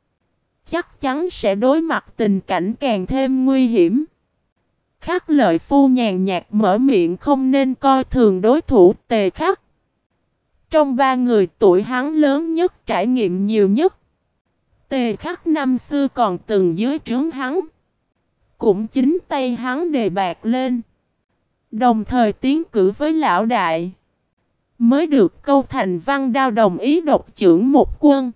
chắc chắn sẽ đối mặt tình cảnh càng thêm nguy hiểm. Khắc Lợi Phu nhàn nhạt mở miệng, không nên coi thường đối thủ. Tề Khắc trong ba người tuổi hắn lớn nhất, trải nghiệm nhiều nhất. Tề Khắc năm xưa còn từng dưới trướng hắn, cũng chính tay hắn đề bạt lên, đồng thời tiến cử với lão đại, mới được câu thành văn đao đồng ý độc chưởng một quân.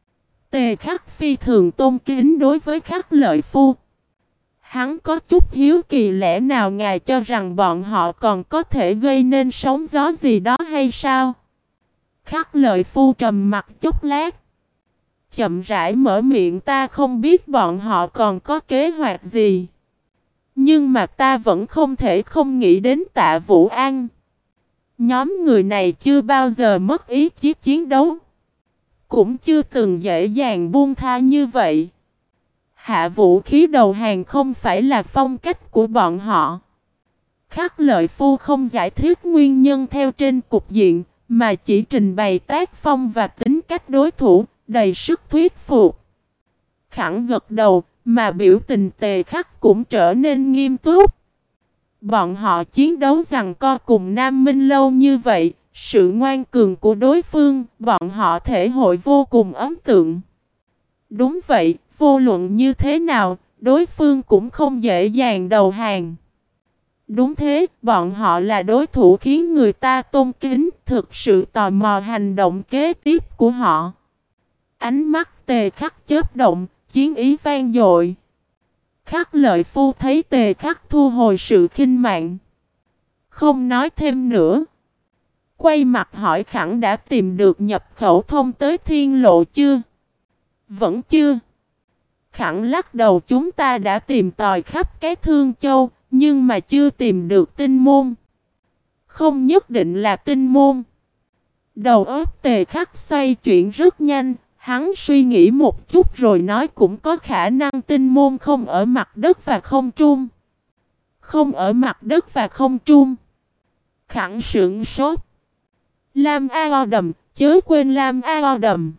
Tề Khắc phi thường tôn kính đối với Khắc Lợi Phu. Hắn có chút hiếu kỳ, lẽ nào ngài cho rằng bọn họ còn có thể gây nên sóng gió gì đó hay sao? Khắc Lợi Phu trầm mặt chốc lát, chậm rãi mở miệng, ta không biết bọn họ còn có kế hoạch gì, nhưng mà ta vẫn không thể không nghĩ đến Tạ Vũ An. Nhóm người này chưa bao giờ mất ý chí chiến đấu, cũng chưa từng dễ dàng buông tha như vậy. Hạ vũ khí đầu hàng không phải là phong cách của bọn họ. Khắc Lợi Phu không giải thích nguyên nhân theo trên cục diện, mà chỉ trình bày tác phong và tính cách đối thủ, đầy sức thuyết phục. Khẳng gật đầu, mà biểu tình Tề Khắc cũng trở nên nghiêm túc. Bọn họ chiến đấu giằng co cùng Nam Minh lâu như vậy, sự ngoan cường của đối phương, bọn họ thể hội vô cùng ấn tượng. Đúng vậy, vô luận như thế nào, đối phương cũng không dễ dàng đầu hàng. Đúng thế, bọn họ là đối thủ khiến người ta tôn kính, thực sự tò mò hành động kế tiếp của họ. Ánh mắt Tề Khắc chớp động, chiến ý vang dội. Khắc Lợi Phu thấy Tề Khắc thu hồi sự khinh mạn, không nói thêm nữa, quay mặt hỏi Khẳng đã tìm được nhập khẩu thông tới thiên lộ chưa? Vẫn chưa. Khẳng lắc đầu, chúng ta đã tìm tòi khắp cái Thương Châu, nhưng mà chưa tìm được tinh môn. Không nhất định là tinh môn. Đầu óc Tề Khắc xoay chuyển rất nhanh, hắn suy nghĩ một chút rồi nói cũng có khả năng tinh môn không ở mặt đất và không trung. Không ở mặt đất và không trung. Khẳng sững sốt. Lam A Đầm, chớ quên Lam A Đầm.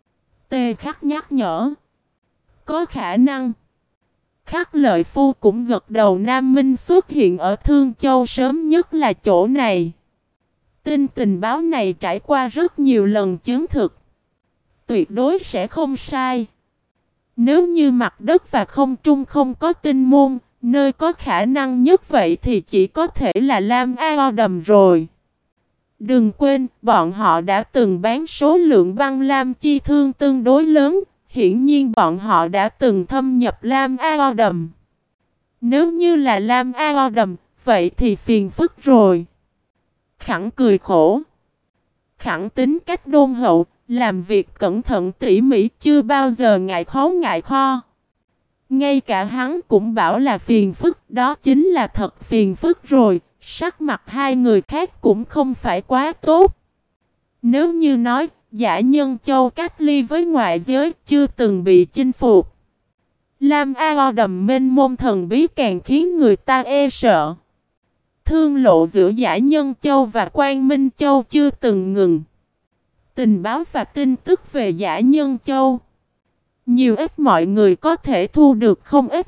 Tề Khắc nhắc nhở. Có khả năng. Khắc Lợi Phu cũng gật đầu, Nam Minh xuất hiện ở Thương Châu sớm nhất là chỗ này. Tin tình báo này trải qua rất nhiều lần chứng thực, tuyệt đối sẽ không sai. Nếu như mặt đất và không trung không có tinh môn, nơi có khả năng nhất vậy thì chỉ có thể là Lam A Đầm rồi. Đừng quên, bọn họ đã từng bán số lượng băng lam chi thương tương đối lớn, hiển nhiên bọn họ đã từng thâm nhập Lam A Đầm. Nếu như là Lam A Đầm, vậy thì phiền phức rồi. Khẳng cười khổ. Khẳng tính cách đôn hậu, làm việc cẩn thận tỉ mỉ, chưa bao giờ ngại khó ngại kho. Ngay cả hắn cũng bảo là phiền phức, đó chính là thật phiền phức rồi. Sắc mặt hai người khác cũng không phải quá tốt. Nếu như nói Dã Nhân Châu cách ly với ngoại giới, chưa từng bị chinh phục, Lam A Đầm mênh mông thần bí càng khiến người ta e sợ. Thương lộ giữa Dã Nhân Châu và Quang Minh Châu chưa từng ngừng. Tình báo và tin tức về Dã Nhân Châu, nhiều ít mọi người có thể thu được không ít.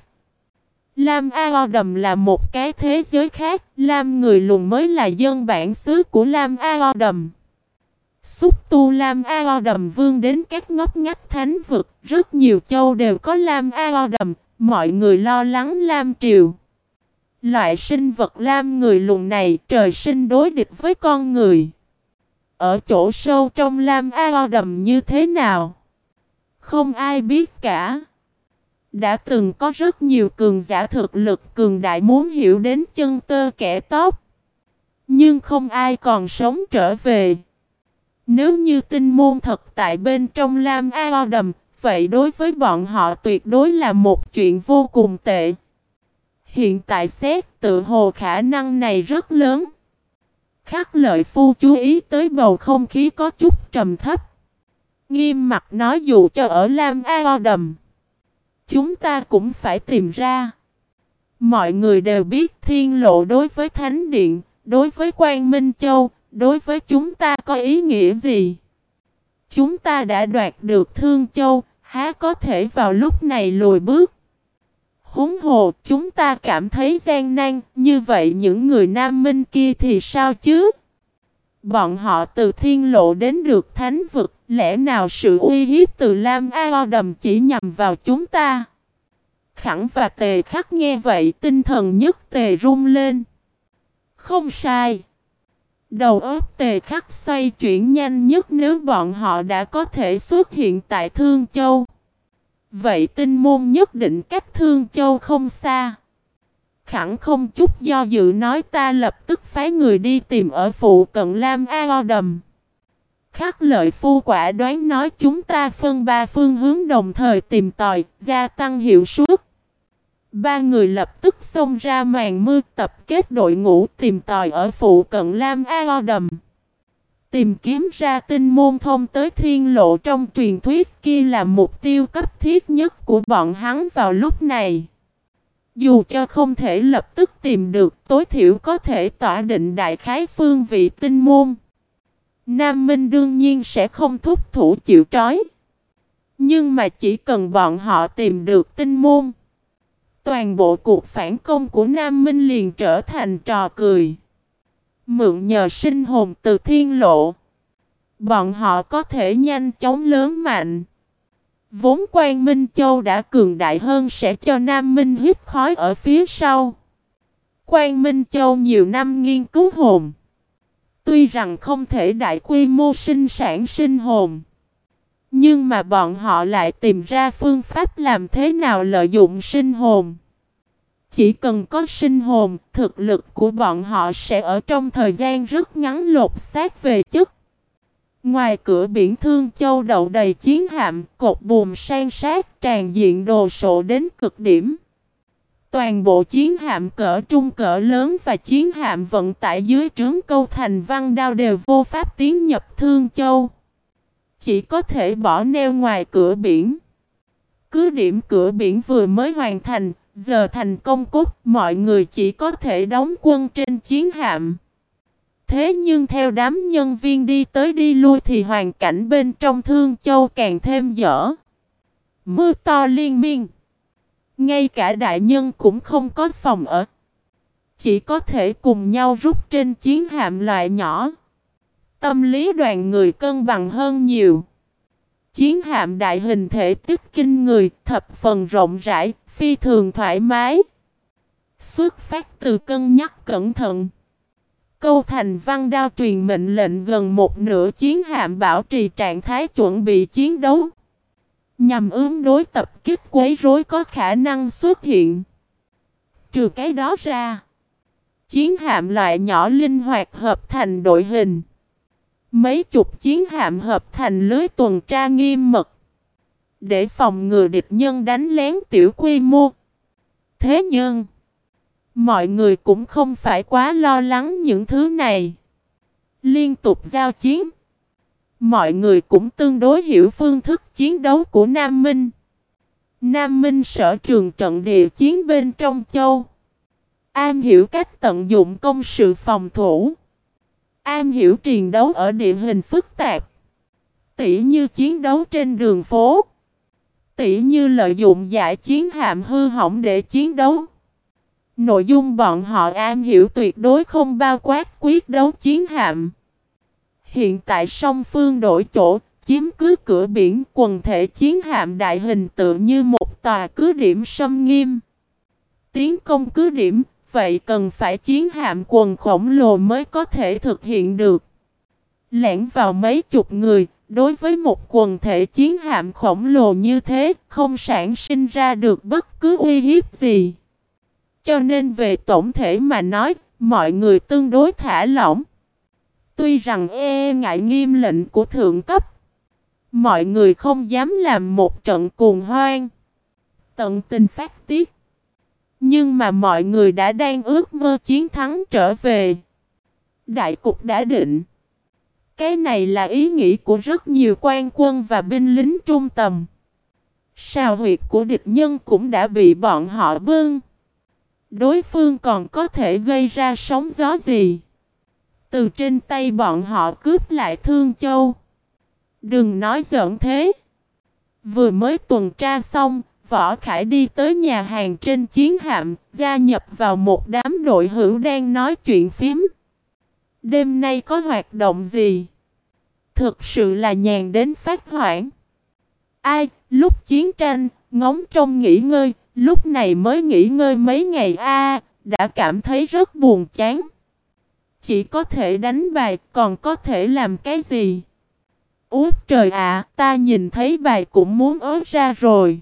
Lam A Đầm là một cái thế giới khác, Lam người lùn mới là dân bản xứ của Lam A Đầm. Xúc tu Lam A Đầm vươn đến các ngóc ngách thánh vực, rất nhiều châu đều có Lam A Đầm, mọi người lo lắng Lam Triều. Loại sinh vật Lam người lùn này trời sinh đối địch với con người. Ở chỗ sâu trong Lam A Đầm như thế nào, không ai biết cả. Đã từng có rất nhiều cường giả thực lực cường đại muốn hiểu đến chân tơ kẻ tóc, nhưng không ai còn sống trở về. Nếu như tinh môn thật tại bên trong Lam A Đầm, vậy đối với bọn họ tuyệt đối là một chuyện vô cùng tệ. Hiện tại xét tự hồ khả năng này rất lớn. Khắc Lợi Phu chú ý tới bầu không khí có chút trầm thấp. nghiêm mặt nói dù cho ở Lam Ao Đầm, chúng ta cũng phải tìm ra. Mọi người đều biết Thiên Lộ đối với Thánh Điện, đối với Quang Minh Châu, đối với chúng ta có ý nghĩa gì. Chúng ta đã đoạt được Thương Châu, há có thể vào lúc này lùi bước. Huống hồ, chúng ta cảm thấy gian nan, như vậy những người Nam Minh kia thì sao chứ? Bọn họ từ Thiên Lộ đến được Thánh Vực, lẽ nào sự uy hiếp từ Lam Ao Đầm chỉ nhằm vào chúng ta? Khẳng và Tề Khắc nghe vậy, tinh thần nhất Tề rung lên. Không sai. Đầu óc Tề Khắc xoay chuyển nhanh nhất, nếu bọn họ đã có thể xuất hiện tại Thương Châu, vậy Tinh Môn nhất định cách Thương Châu không xa. Khẳng không chút do dự nói ta lập tức phái người đi tìm ở phụ cận Lam Ao Đầm. Khắc Lợi Phu quả đoán nói chúng ta phân ba phương hướng đồng thời tìm tòi, gia tăng hiệu suất. Ba người lập tức xông ra màn mưa, tập kết đội ngũ tìm tòi ở phụ cận Lam Ao Đầm. Tìm kiếm ra Tinh Môn thông tới Thiên Lộ trong truyền thuyết kia là mục tiêu cấp thiết nhất của bọn hắn vào lúc này. Dù cho không thể lập tức tìm được, tối thiểu có thể tỏa định đại khái phương vị Tinh Môn. Nam Minh đương nhiên sẽ không thúc thủ chịu trói. Nhưng mà chỉ cần bọn họ tìm được Tinh Môn, toàn bộ cuộc phản công của Nam Minh liền trở thành trò cười. Mượn nhờ sinh hồn từ Thiên Lộ, bọn họ có thể nhanh chóng lớn mạnh. Vốn Quang Minh Châu đã cường đại hơn sẽ cho Nam Minh hít khói ở phía sau. Quang Minh Châu nhiều năm nghiên cứu hồn, tuy rằng không thể đại quy mô sinh sản sinh hồn, nhưng mà bọn họ lại tìm ra phương pháp làm thế nào lợi dụng sinh hồn. Chỉ cần có sinh hồn, thực lực của bọn họ sẽ ở trong thời gian rất ngắn lột xác về chất. Ngoài cửa biển Thương Châu đậu đầy chiến hạm, cột buồm san sát, tràn diện đồ sộ đến cực điểm. Toàn bộ chiến hạm cỡ trung cỡ lớn và chiến hạm vận tải dưới trướng Câu Thành Văn Đao đều vô pháp tiến nhập Thương Châu, chỉ có thể bỏ neo ngoài cửa biển. Cứ điểm cửa biển vừa mới hoàn thành, giờ thành công cốt, mọi người chỉ có thể đóng quân trên chiến hạm. Thế nhưng theo đám nhân viên đi tới đi lui thì hoàn cảnh bên trong Thương Châu càng thêm dở. Mưa to liên miên, ngay cả đại nhân cũng không có phòng ở, chỉ có thể cùng nhau rút trên chiến hạm loại nhỏ. Tâm lý đoàn người cân bằng hơn nhiều. Chiến hạm đại hình thể tích kinh người, thập phần rộng rãi, phi thường thoải mái. Xuất phát từ cân nhắc cẩn thận, Câu Thành Văn Đao truyền mệnh lệnh gần một nửa chiến hạm bảo trì trạng thái chuẩn bị chiến đấu, nhằm ứng đối tập kích quấy rối có khả năng xuất hiện. Trừ cái đó ra, chiến hạm loại nhỏ linh hoạt hợp thành đội hình. Mấy chục chiến hạm hợp thành lưới tuần tra nghiêm mật, để phòng ngừa địch nhân đánh lén tiểu quy mô. Thế nhưng, mọi người cũng không phải quá lo lắng những thứ này. Liên tục giao chiến, mọi người cũng tương đối hiểu phương thức chiến đấu của Nam Minh. Nam Minh sở trường trận địa chiến bên trong châu, am hiểu cách tận dụng công sự phòng thủ, am hiểu chiến đấu ở địa hình phức tạp, tỉ như chiến đấu trên đường phố, tỉ như lợi dụng giải chiến hạm hư hỏng để chiến đấu. Nội dung bọn họ am hiểu tuyệt đối không bao quát quyết đấu chiến hạm. Hiện tại song phương đổi chỗ, chiếm cứ cửa biển, quần thể chiến hạm đại hình tự như một tòa cứ điểm xâm nghiêm. Tiến công cứ điểm, vậy cần phải chiến hạm quần khổng lồ mới có thể thực hiện được. Lẻn vào mấy chục người, đối với một quần thể chiến hạm khổng lồ như thế, không sản sinh ra được bất cứ uy hiếp gì. Cho nên về tổng thể mà nói, mọi người tương đối thả lỏng. Tuy rằng e ngại nghiêm lệnh của thượng cấp, mọi người không dám làm một trận cuồng hoan, tận tình phát tiết. Nhưng mà mọi người đã đang ước mơ chiến thắng trở về. Đại cục đã định, Cái này là ý nghĩ của rất nhiều quan quân và binh lính trung tầm. Sào huyệt của địch nhân cũng đã bị bọn họ bưng. Đối phương còn có thể gây ra sóng gió gì? Từ trên tay bọn họ cướp lại Thương Châu. Đừng nói giỡn thế. Vừa mới tuần tra xong, Võ Khải đi tới nhà hàng trên chiến hạm, gia nhập vào một đám đội hữu đang nói chuyện phím. Đêm nay có hoạt động gì? Thực sự là nhàn đến phát hoảng. Ai, lúc chiến tranh, ngóng trông nghỉ ngơi, lúc này mới nghỉ ngơi mấy ngày a, đã cảm thấy rất buồn chán. Chỉ có thể đánh bài, còn có thể làm cái gì? Úi trời ạ, ta nhìn thấy bài cũng muốn ớt ra rồi.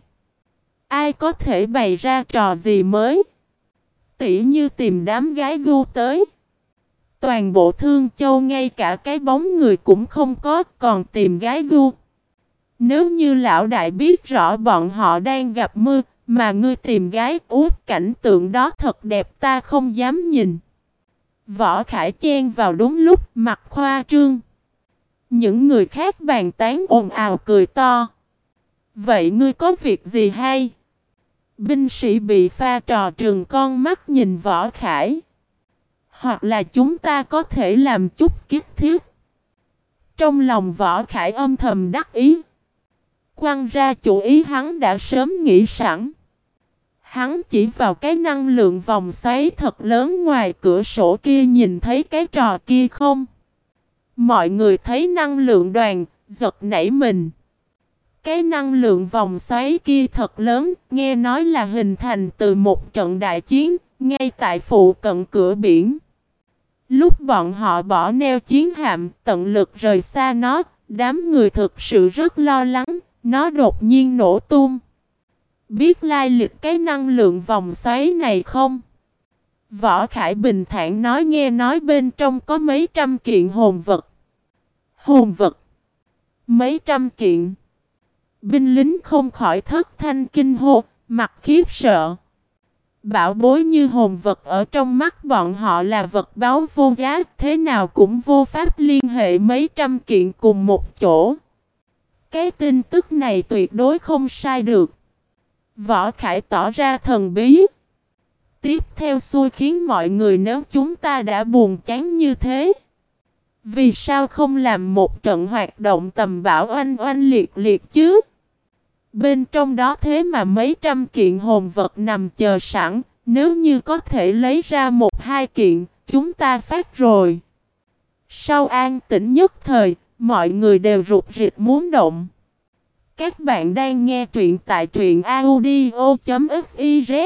Ai có thể bày ra trò gì mới? Tỉ như tìm đám gái gu tới. Toàn bộ Thương Châu ngay cả cái bóng người cũng không có, còn tìm gái gu. Nếu như lão đại biết rõ bọn họ đang gặp mưa, mà ngươi tìm gái, út cảnh tượng đó thật đẹp ta không dám nhìn. Võ Khải chen vào đúng lúc, mặt khoa trương. Những người khác bàn tán ồn ào cười to. Vậy ngươi có việc gì hay? Binh sĩ bị pha trò trừng con mắt nhìn Võ Khải. Hoặc là chúng ta có thể làm chút kiếp thiết. Trong lòng Võ Khải âm thầm đắc ý. Quăng ra chủ ý hắn đã sớm nghĩ sẵn. Hắn chỉ vào cái năng lượng vòng xoáy thật lớn ngoài cửa sổ kia, nhìn thấy cái trò kia không? Mọi người thấy năng lượng đoàn, giật nảy mình. Cái năng lượng vòng xoáy kia thật lớn, nghe nói là hình thành từ một trận đại chiến, ngay tại phụ cận cửa biển. Lúc bọn họ bỏ neo chiến hạm, tận lực rời xa nó, đám người thực sự rất lo lắng, nó đột nhiên nổ tung. Biết lai lịch cái năng lượng vòng xoáy này không? Võ Khải bình thản nói, nghe nói bên trong có mấy trăm kiện hồn vật. Hồn vật? Mấy trăm kiện? Binh lính không khỏi thất thanh kinh hô, mặt khiếp sợ. Bảo bối như hồn vật ở trong mắt bọn họ là vật báu vô giá, thế nào cũng vô pháp liên hệ mấy trăm kiện cùng một chỗ. Cái tin tức này tuyệt đối không sai được. Võ Khải tỏ ra thần bí. Tiếp theo xui khiến mọi người, nếu chúng ta đã buồn chán như thế, vì sao không làm một trận hoạt động tầm bảo oanh oanh liệt liệt chứ? Bên trong đó thế mà mấy trăm kiện hồn vật nằm chờ sẵn, nếu như có thể lấy ra một hai kiện, chúng ta phát rồi. Sau an tĩnh nhất thời, mọi người đều rụt rịch muốn động. Các bạn đang nghe truyện tại truyện audio chấm fiz.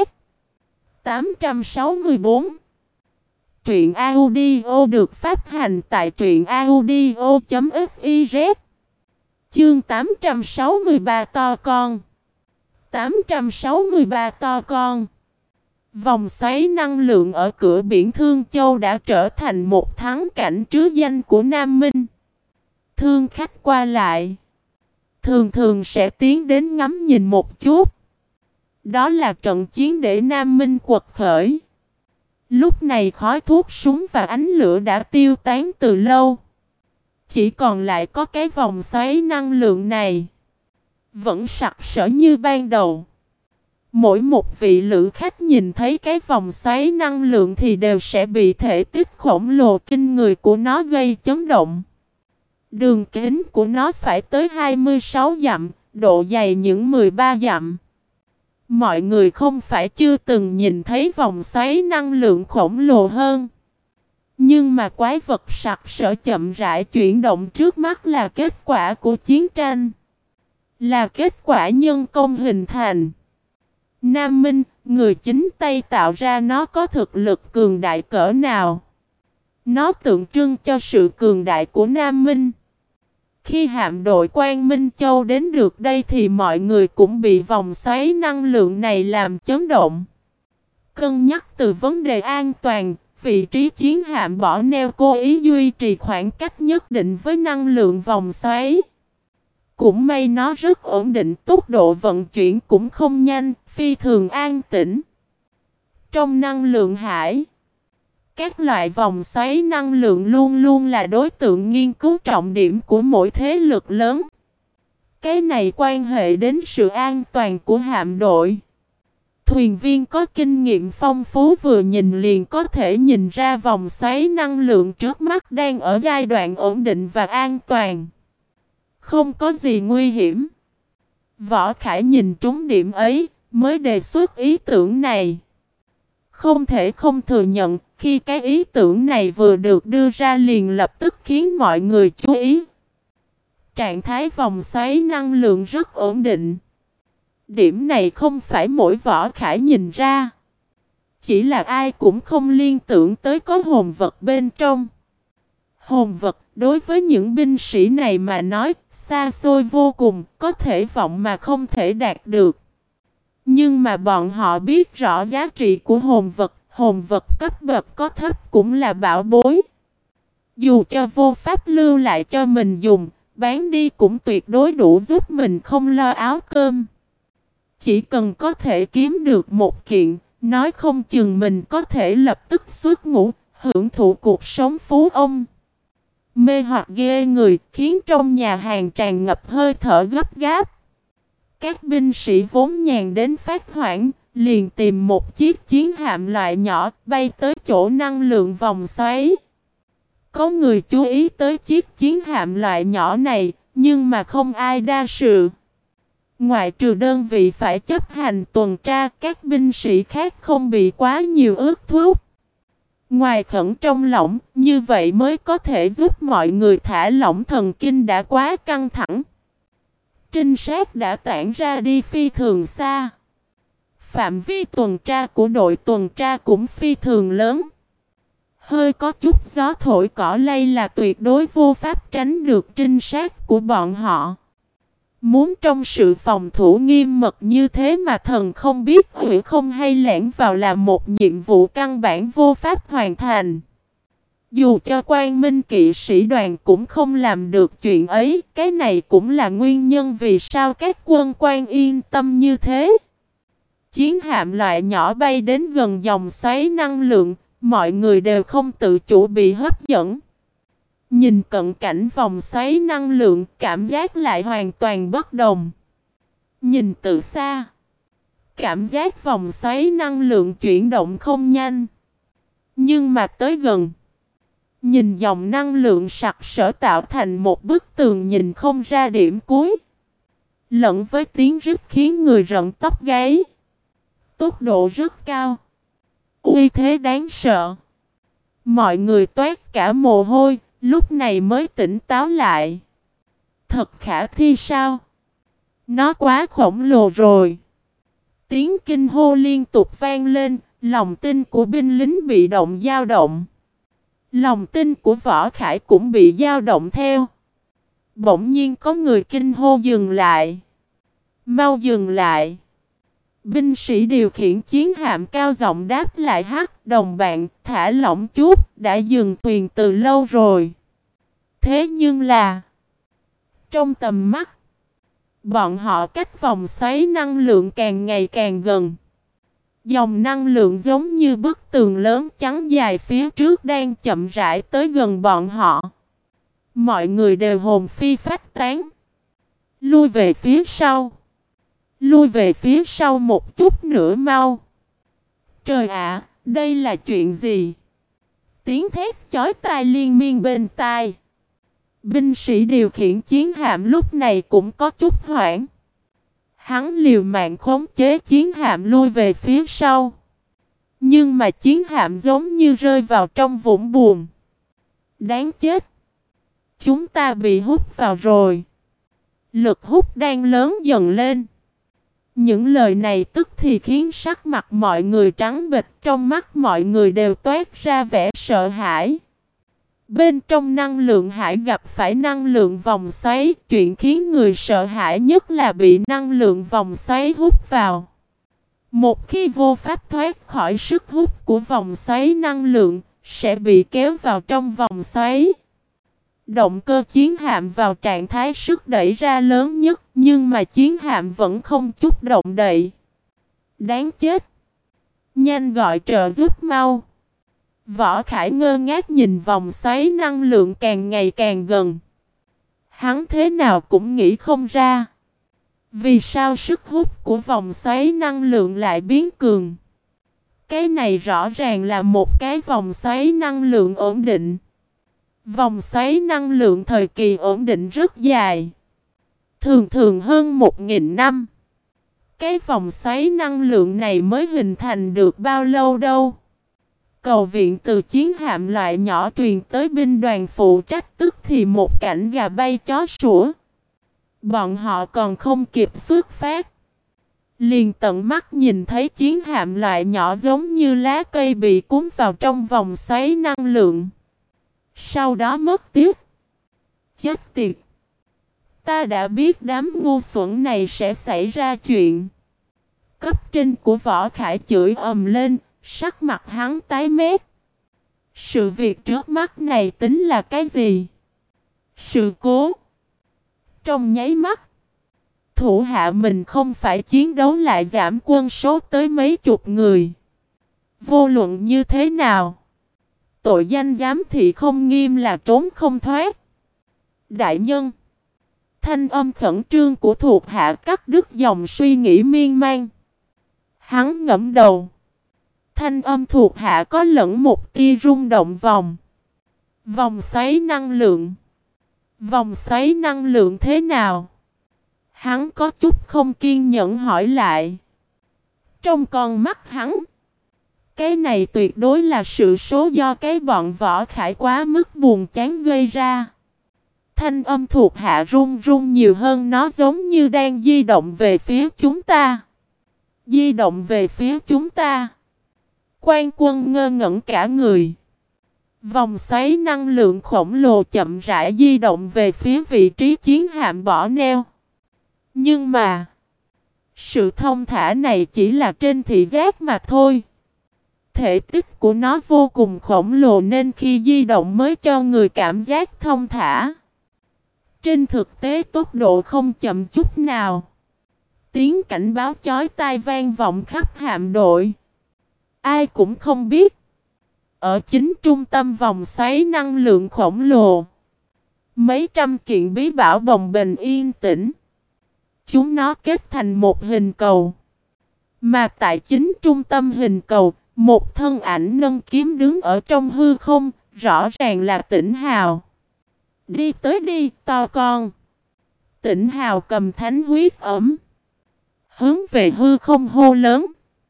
tám trăm sáu mươi tư. Truyện audio được phát hành tại truyện audio chấm fiz. Chương tám trăm sáu mươi ba to con. tám trăm sáu mươi ba to con. Vòng xoáy năng lượng ở cửa biển Thương Châu đã trở thành một thắng cảnh trứ danh của Nam Minh. Thương khách qua lại thường thường sẽ tiến đến ngắm nhìn một chút. Đó là trận chiến để Nam Minh quật khởi. Lúc này khói thuốc súng và ánh lửa đã tiêu tán từ lâu. Chỉ còn lại có cái vòng xoáy năng lượng này, vẫn sặc sỡ như ban đầu. Mỗi một vị lữ khách nhìn thấy cái vòng xoáy năng lượng thì đều sẽ bị thể tích khổng lồ kinh người của nó gây chấn động. Đường kính của nó phải tới hai mươi sáu dặm, độ dày những mười ba dặm. Mọi người không phải chưa từng nhìn thấy vòng xoáy năng lượng khổng lồ hơn. Nhưng mà quái vật sặc sỡ chậm rãi chuyển động trước mắt là kết quả của chiến tranh. Là kết quả nhân công hình thành. Nam Minh, người chính tay tạo ra nó có thực lực cường đại cỡ nào? Nó tượng trưng cho sự cường đại của Nam Minh. Khi hạm đội Quang Minh Châu đến được đây thì mọi người cũng bị vòng xoáy năng lượng này làm chấn động. Cân nhắc từ vấn đề an toàn, vị trí chiến hạm bỏ neo cố ý duy trì khoảng cách nhất định với năng lượng vòng xoáy. Cũng may nó rất ổn định, tốc độ vận chuyển cũng không nhanh, phi thường an tĩnh. Trong năng lượng hải, Các loại vòng xoáy năng lượng luôn luôn là đối tượng nghiên cứu trọng điểm của mỗi thế lực lớn. Cái này quan hệ đến sự an toàn của hạm đội. Thuyền viên có kinh nghiệm phong phú vừa nhìn liền có thể nhìn ra vòng xoáy năng lượng trước mắt đang ở giai đoạn ổn định và an toàn. Không có gì nguy hiểm. Võ Khải nhìn trúng điểm ấy, mới đề xuất ý tưởng này. Không thể không thừa nhận, khi cái ý tưởng này vừa được đưa ra liền lập tức khiến mọi người chú ý. Trạng thái vòng xoáy năng lượng rất ổn định. Điểm này không phải mỗi Võ Khải nhìn ra. Chỉ là ai cũng không liên tưởng tới có hồn vật bên trong. Hồn vật đối với những binh sĩ này mà nói xa xôi vô cùng, có thể vọng mà không thể đạt được. Nhưng mà bọn họ biết rõ giá trị của hồn vật, hồn vật cấp bậc có thấp cũng là bảo bối. Dù cho vô pháp lưu lại cho mình dùng, bán đi cũng tuyệt đối đủ giúp mình không lo áo cơm. Chỉ cần có thể kiếm được một kiện, nói không chừng mình có thể lập tức xuất ngũ, hưởng thụ cuộc sống phú ông. Mê hoặc ghê người, khiến trong nhà hàng tràn ngập hơi thở gấp gáp. Các binh sĩ vốn nhàn đến phát hoảng, liền tìm một chiếc chiến hạm loại nhỏ, bay tới chỗ năng lượng vòng xoáy. Có người chú ý tới chiếc chiến hạm loại nhỏ này, nhưng mà không ai đa sự. Ngoại trừ đơn vị phải chấp hành tuần tra, các binh sĩ khác không bị quá nhiều ước thúc. Ngoài khẩn trong lỏng, như vậy mới có thể giúp mọi người thả lỏng thần kinh đã quá căng thẳng. Trinh sát đã tản ra đi phi thường xa. Phạm vi tuần tra của đội tuần tra cũng phi thường lớn. Hơi có chút gió thổi cỏ lay là tuyệt đối vô pháp tránh được trinh sát của bọn họ. Muốn trong sự phòng thủ nghiêm mật như thế mà thần không biết hủy không hay lẻn vào là một nhiệm vụ căn bản vô pháp hoàn thành. Dù cho Quang Minh kỵ sĩ đoàn cũng không làm được chuyện ấy, cái này cũng là nguyên nhân vì sao các quân quan yên tâm như thế. Chiến hạm loại nhỏ bay đến gần dòng xoáy năng lượng, mọi người đều không tự chủ bị hấp dẫn. Nhìn cận cảnh vòng xoáy năng lượng, cảm giác lại hoàn toàn bất đồng. Nhìn từ xa, cảm giác vòng xoáy năng lượng chuyển động không nhanh. Nhưng mà tới gần, nhìn dòng năng lượng sặc sỡ tạo thành một bức tường nhìn không ra điểm cuối. Lẫn với tiếng rít khiến người rợn tóc gáy. Tốc độ rất cao, uy thế đáng sợ. Mọi người toát cả mồ hôi, lúc này mới tỉnh táo lại. Thật khả thi sao? Nó quá khổng lồ rồi. Tiếng kinh hô liên tục vang lên, lòng tin của binh lính bị động dao động. Lòng tin của Võ Khải cũng bị dao động theo. Bỗng nhiên có người kinh hô dừng lại. Mau dừng lại. Binh sĩ điều khiển chiến hạm cao giọng đáp lại: hắc đồng bạn, thả lỏng chút, đã dừng thuyền từ lâu rồi. Thế nhưng là, trong tầm mắt, bọn họ cách vòng xoáy năng lượng càng ngày càng gần. Dòng năng lượng giống như bức tường lớn trắng dài phía trước đang chậm rãi tới gần bọn họ. Mọi người đều hồn phi phách tán. Lui về phía sau. Lui về phía sau một chút nữa mau. Trời ạ, đây là chuyện gì? Tiếng thét chói tai liên miên bên tai. Binh sĩ điều khiển chiến hạm lúc này cũng có chút hoảng. Hắn liều mạng khống chế chiến hạm lui về phía sau. Nhưng mà chiến hạm giống như rơi vào trong vũng buồn. Đáng chết. Chúng ta bị hút vào rồi. Lực hút đang lớn dần lên. Những lời này tức thì khiến sắc mặt mọi người trắng bệch, trong mắt mọi người đều toát ra vẻ sợ hãi. Bên trong năng lượng hải gặp phải năng lượng vòng xoáy, chuyện khiến người sợ hãi nhất là bị năng lượng vòng xoáy hút vào. Một khi vô pháp thoát khỏi sức hút của vòng xoáy năng lượng, sẽ bị kéo vào trong vòng xoáy. Động cơ chiến hạm vào trạng thái sức đẩy ra lớn nhất, nhưng mà chiến hạm vẫn không chút động đậy. Đáng chết! Nhanh gọi trợ giúp mau! Võ Khải ngơ ngác nhìn vòng xoáy năng lượng càng ngày càng gần. Hắn thế nào cũng nghĩ không ra. Vì sao sức hút của vòng xoáy năng lượng lại biến cường? Cái này rõ ràng là một cái vòng xoáy năng lượng ổn định. Vòng xoáy năng lượng thời kỳ ổn định rất dài. Thường thường hơn một nghìn năm. Cái vòng xoáy năng lượng này mới hình thành được bao lâu đâu? Cầu viện từ chiến hạm loại nhỏ truyền tới binh đoàn phụ trách tức thì một cảnh gà bay chó sủa. Bọn họ còn không kịp xuất phát. Liền tận mắt nhìn thấy chiến hạm loại nhỏ giống như lá cây bị cuốn vào trong vòng xoáy năng lượng. Sau đó mất tiếc. Chết tiệt. Ta đã biết đám ngu xuẩn này sẽ xảy ra chuyện. Cấp trên của Võ Khải chửi ầm lên, sắc mặt hắn tái mét. Sự việc trước mắt này tính là cái gì? Sự cố. Trong nháy mắt, thủ hạ mình không phải chiến đấu lại giảm quân số tới mấy chục người. Vô luận như thế nào, tội danh giám thị không nghiêm là trốn không thoát. Đại nhân, thanh âm khẩn trương của thuộc hạ cắt đứt dòng suy nghĩ miên man. Hắn ngẫm đầu. Thanh âm thuộc hạ có lẫn một tia rung động vòng. Vòng xoáy năng lượng. Vòng xoáy năng lượng thế nào? Hắn có chút không kiên nhẫn hỏi lại. Trong con mắt hắn, cái này tuyệt đối là sự số do cái bọn Võ Khải quá mức buồn chán gây ra. Thanh âm thuộc hạ run run nhiều hơn, nó giống như đang di động về phía chúng ta. Di động về phía chúng ta. Quan Quân ngơ ngẩn cả người. Vòng xoáy năng lượng khổng lồ chậm rãi di động về phía vị trí chiến hạm bỏ neo. Nhưng mà, sự thông thả này chỉ là trên thị giác mà thôi. Thể tích của nó vô cùng khổng lồ nên khi di động mới cho người cảm giác thông thả. Trên thực tế tốc độ không chậm chút nào. Tiếng cảnh báo chói tai vang vọng khắp hạm đội. Ai cũng không biết. Ở chính trung tâm vòng xoáy năng lượng khổng lồ, mấy trăm kiện bí bảo bồng bềnh yên tĩnh. Chúng nó kết thành một hình cầu. Mà tại chính trung tâm hình cầu, một thân ảnh nâng kiếm đứng ở trong hư không, rõ ràng là Tĩnh Hào. Đi tới đi, to con. Tĩnh Hào cầm thánh huyết ấm, hướng về hư không hô lớn.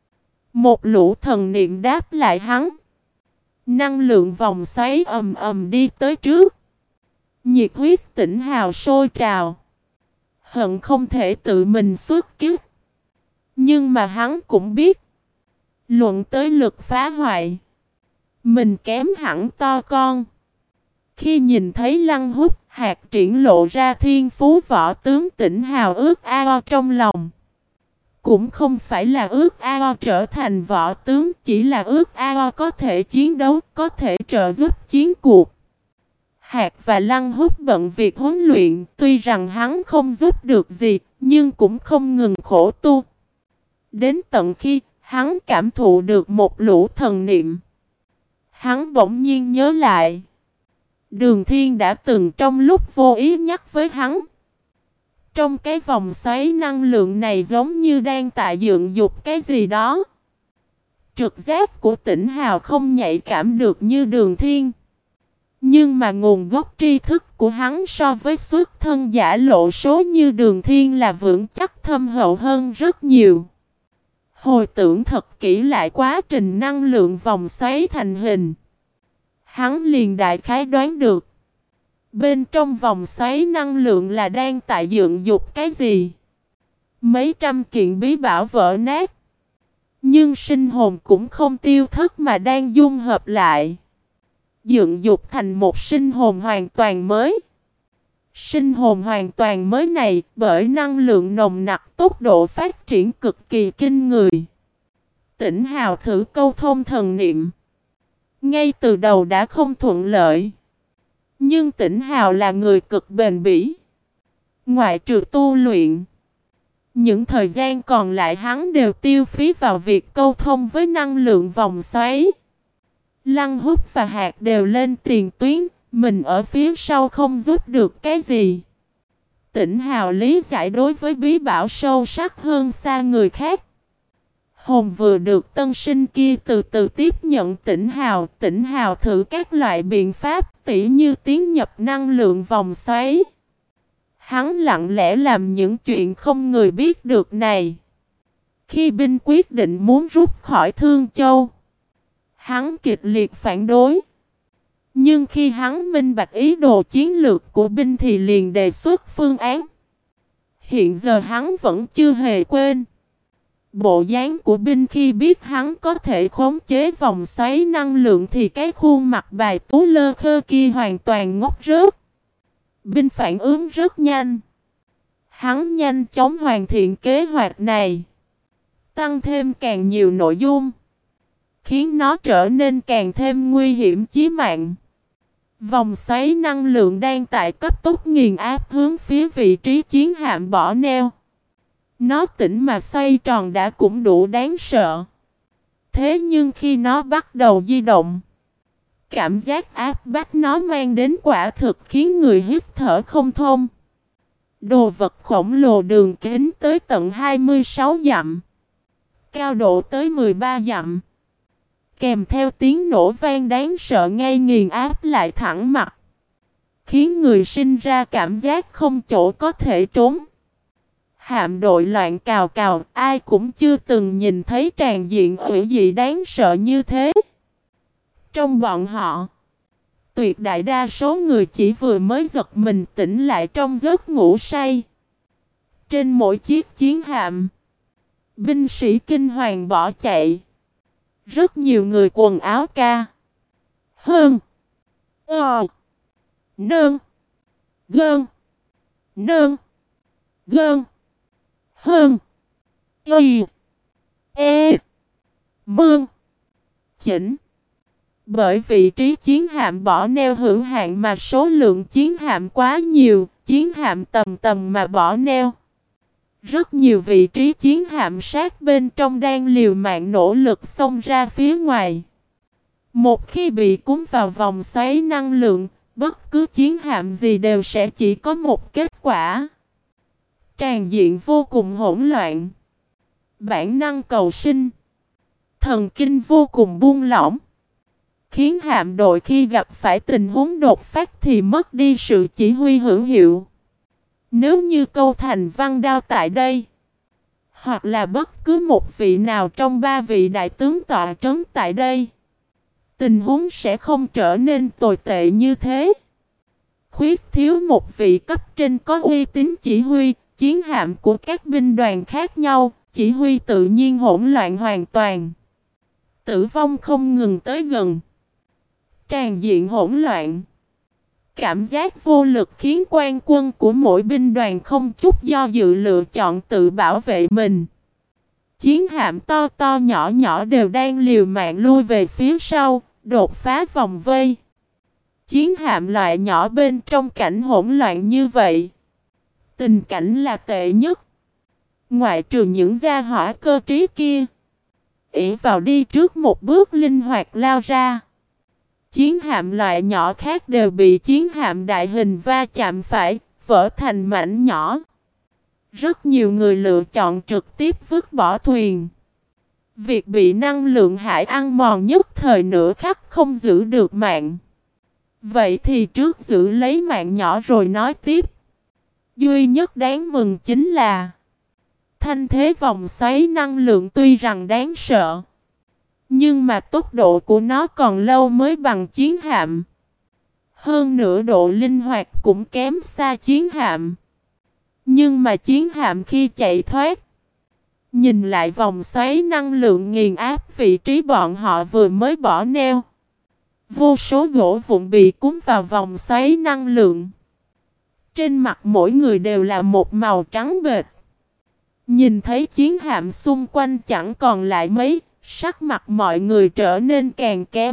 Một lũ thần niệm đáp lại hắn. Năng lượng vòng xoáy ầm ầm đi tới trước. Nhiệt huyết Tĩnh Hào sôi trào. Hận không thể tự mình xuất kích. Nhưng mà hắn cũng biết, luận tới lực phá hoại, mình kém hẳn to con. Khi nhìn thấy Lăng Húc, Hạt triển lộ ra thiên phú võ tướng, Tĩnh Hào ước ao trong lòng. Cũng không phải là ước ao trở thành võ tướng, chỉ là ước ao có thể chiến đấu, có thể trợ giúp chiến cuộc. Hạt và Lăng Húc bận việc huấn luyện, tuy rằng hắn không giúp được gì, nhưng cũng không ngừng khổ tu. Đến tận khi hắn cảm thụ được một lũ thần niệm, hắn bỗng nhiên nhớ lại. Đường Thiên đã từng trong lúc vô ý nhắc với hắn. Trong cái vòng xoáy năng lượng này giống như đang tại dựng dục cái gì đó. Trực giác của Tĩnh Hào không nhạy cảm được như Đường Thiên. Nhưng mà nguồn gốc tri thức của hắn so với xuất thân giả lộ số như Đường Thiên là vững chắc thâm hậu hơn rất nhiều. Hồi tưởng thật kỹ lại quá trình năng lượng vòng xoáy thành hình, hắn liền đại khái đoán được. Bên trong vòng xoáy năng lượng là đang tại dựng dục cái gì? Mấy trăm kiện bí bảo vỡ nát. Nhưng sinh hồn cũng không tiêu thất mà đang dung hợp lại. Dựng dục thành một sinh hồn hoàn toàn mới. Sinh hồn hoàn toàn mới này bởi năng lượng nồng nặc, tốc độ phát triển cực kỳ kinh người. Tĩnh Hào thử câu thông thần niệm. Ngay từ đầu đã không thuận lợi. Nhưng Tĩnh Hào là người cực bền bỉ. Ngoại trừ tu luyện, những thời gian còn lại hắn đều tiêu phí vào việc câu thông với năng lượng vòng xoáy. Lăng Húc và Hạc đều lên tiền tuyến, mình ở phía sau không giúp được cái gì. Tỉnh Hào lý giải đối với bí bảo sâu sắc hơn xa người khác. Hồn vừa được tân sinh kia từ từ tiếp nhận Tỉnh Hào, Tỉnh Hào thử các loại biện pháp tỉ như tiến nhập năng lượng vòng xoáy. Hắn lặng lẽ làm những chuyện không người biết được này. Khi binh quyết định muốn rút khỏi Thương Châu, hắn kịch liệt phản đối. Nhưng khi hắn minh bạch ý đồ chiến lược của binh thì liền đề xuất phương án. Hiện giờ hắn vẫn chưa hề quên bộ dáng của binh khi biết hắn có thể khống chế vòng xoáy năng lượng thì cái khuôn mặt bài tú lơ khơ kia hoàn toàn ngốc rớt. Binh phản ứng rất nhanh. Hắn nhanh chóng hoàn thiện kế hoạch này, tăng thêm càng nhiều nội dung, khiến nó trở nên càng thêm nguy hiểm chí mạng. Vòng xoáy năng lượng đang tại cấp tốc nghiền áp hướng phía vị trí chiến hạm bỏ neo. Nó tỉnh mà xoay tròn đã cũng đủ đáng sợ. Thế nhưng khi nó bắt đầu di động, cảm giác áp bách nó mang đến quả thực khiến người hít thở không thông. Đồ vật khổng lồ đường kính tới tận hai mươi sáu dặm, cao độ tới mười ba dặm, kèm theo tiếng nổ vang đáng sợ ngay nghiền áp lại thẳng mặt, khiến người sinh ra cảm giác không chỗ có thể trốn. Hạm đội loạn cào cào, ai cũng chưa từng nhìn thấy tràn diện ủy dị đáng sợ như thế. Trong bọn họ, tuyệt đại đa số người chỉ vừa mới giật mình tỉnh lại trong giấc ngủ say. Trên mỗi chiếc chiến hạm, binh sĩ kinh hoàng bỏ chạy. Rất nhiều người quần áo ca, hơn, ờ, nơn, gơn, nơn, gơn, hơn, y, e, mương, chỉnh. Bởi vị trí chiến hạm bỏ neo hữu hạn mà số lượng chiến hạm quá nhiều, chiến hạm tầm tầm mà bỏ neo. Rất nhiều vị trí chiến hạm sát bên trong đang liều mạng nỗ lực xông ra phía ngoài. Một khi bị cuốn vào vòng xoáy năng lượng, bất cứ chiến hạm gì đều sẽ chỉ có một kết quả. Tràn diện vô cùng hỗn loạn. Bản năng cầu sinh, thần kinh vô cùng buông lỏng, khiến hạm đội khi gặp phải tình huống đột phát thì mất đi sự chỉ huy hữu hiệu. Nếu như Câu Thành Văn Đao tại đây, hoặc là bất cứ một vị nào trong ba vị đại tướng tọa trấn tại đây, tình huống sẽ không trở nên tồi tệ như thế. Khuyết thiếu một vị cấp trên có uy tín chỉ huy, chiến hạm của các binh đoàn khác nhau, chỉ huy tự nhiên hỗn loạn hoàn toàn. Tử vong không ngừng tới gần. Tràn diện hỗn loạn. Cảm giác vô lực khiến quan quân của mỗi binh đoàn không chút do dự lựa chọn tự bảo vệ mình. Chiến hạm to to nhỏ nhỏ đều đang liều mạng lui về phía sau, đột phá vòng vây. Chiến hạm loại nhỏ bên trong cảnh hỗn loạn như vậy, tình cảnh là tệ nhất. Ngoại trừ những gia hỏa cơ trí kia, ỷ vào đi trước một bước linh hoạt lao ra, chiến hạm loại nhỏ khác đều bị chiến hạm đại hình va chạm phải, vỡ thành mảnh nhỏ. Rất nhiều người lựa chọn trực tiếp vứt bỏ thuyền. Việc bị năng lượng hải ăn mòn nhất thời nửa khắc không giữ được mạng. Vậy thì trước giữ lấy mạng nhỏ rồi nói tiếp. Duy nhất đáng mừng chính là thanh thế vòng xoáy năng lượng tuy rằng đáng sợ, nhưng mà tốc độ của nó còn lâu mới bằng chiến hạm. Hơn nữa độ linh hoạt cũng kém xa chiến hạm. Nhưng mà chiến hạm khi chạy thoát, nhìn lại vòng xoáy năng lượng nghiền áp vị trí bọn họ vừa mới bỏ neo. Vô số gỗ vụn bị cuốn vào vòng xoáy năng lượng. Trên mặt mỗi người đều là một màu trắng bệch. Nhìn thấy chiến hạm xung quanh chẳng còn lại mấy, sắc mặt mọi người trở nên càng kém.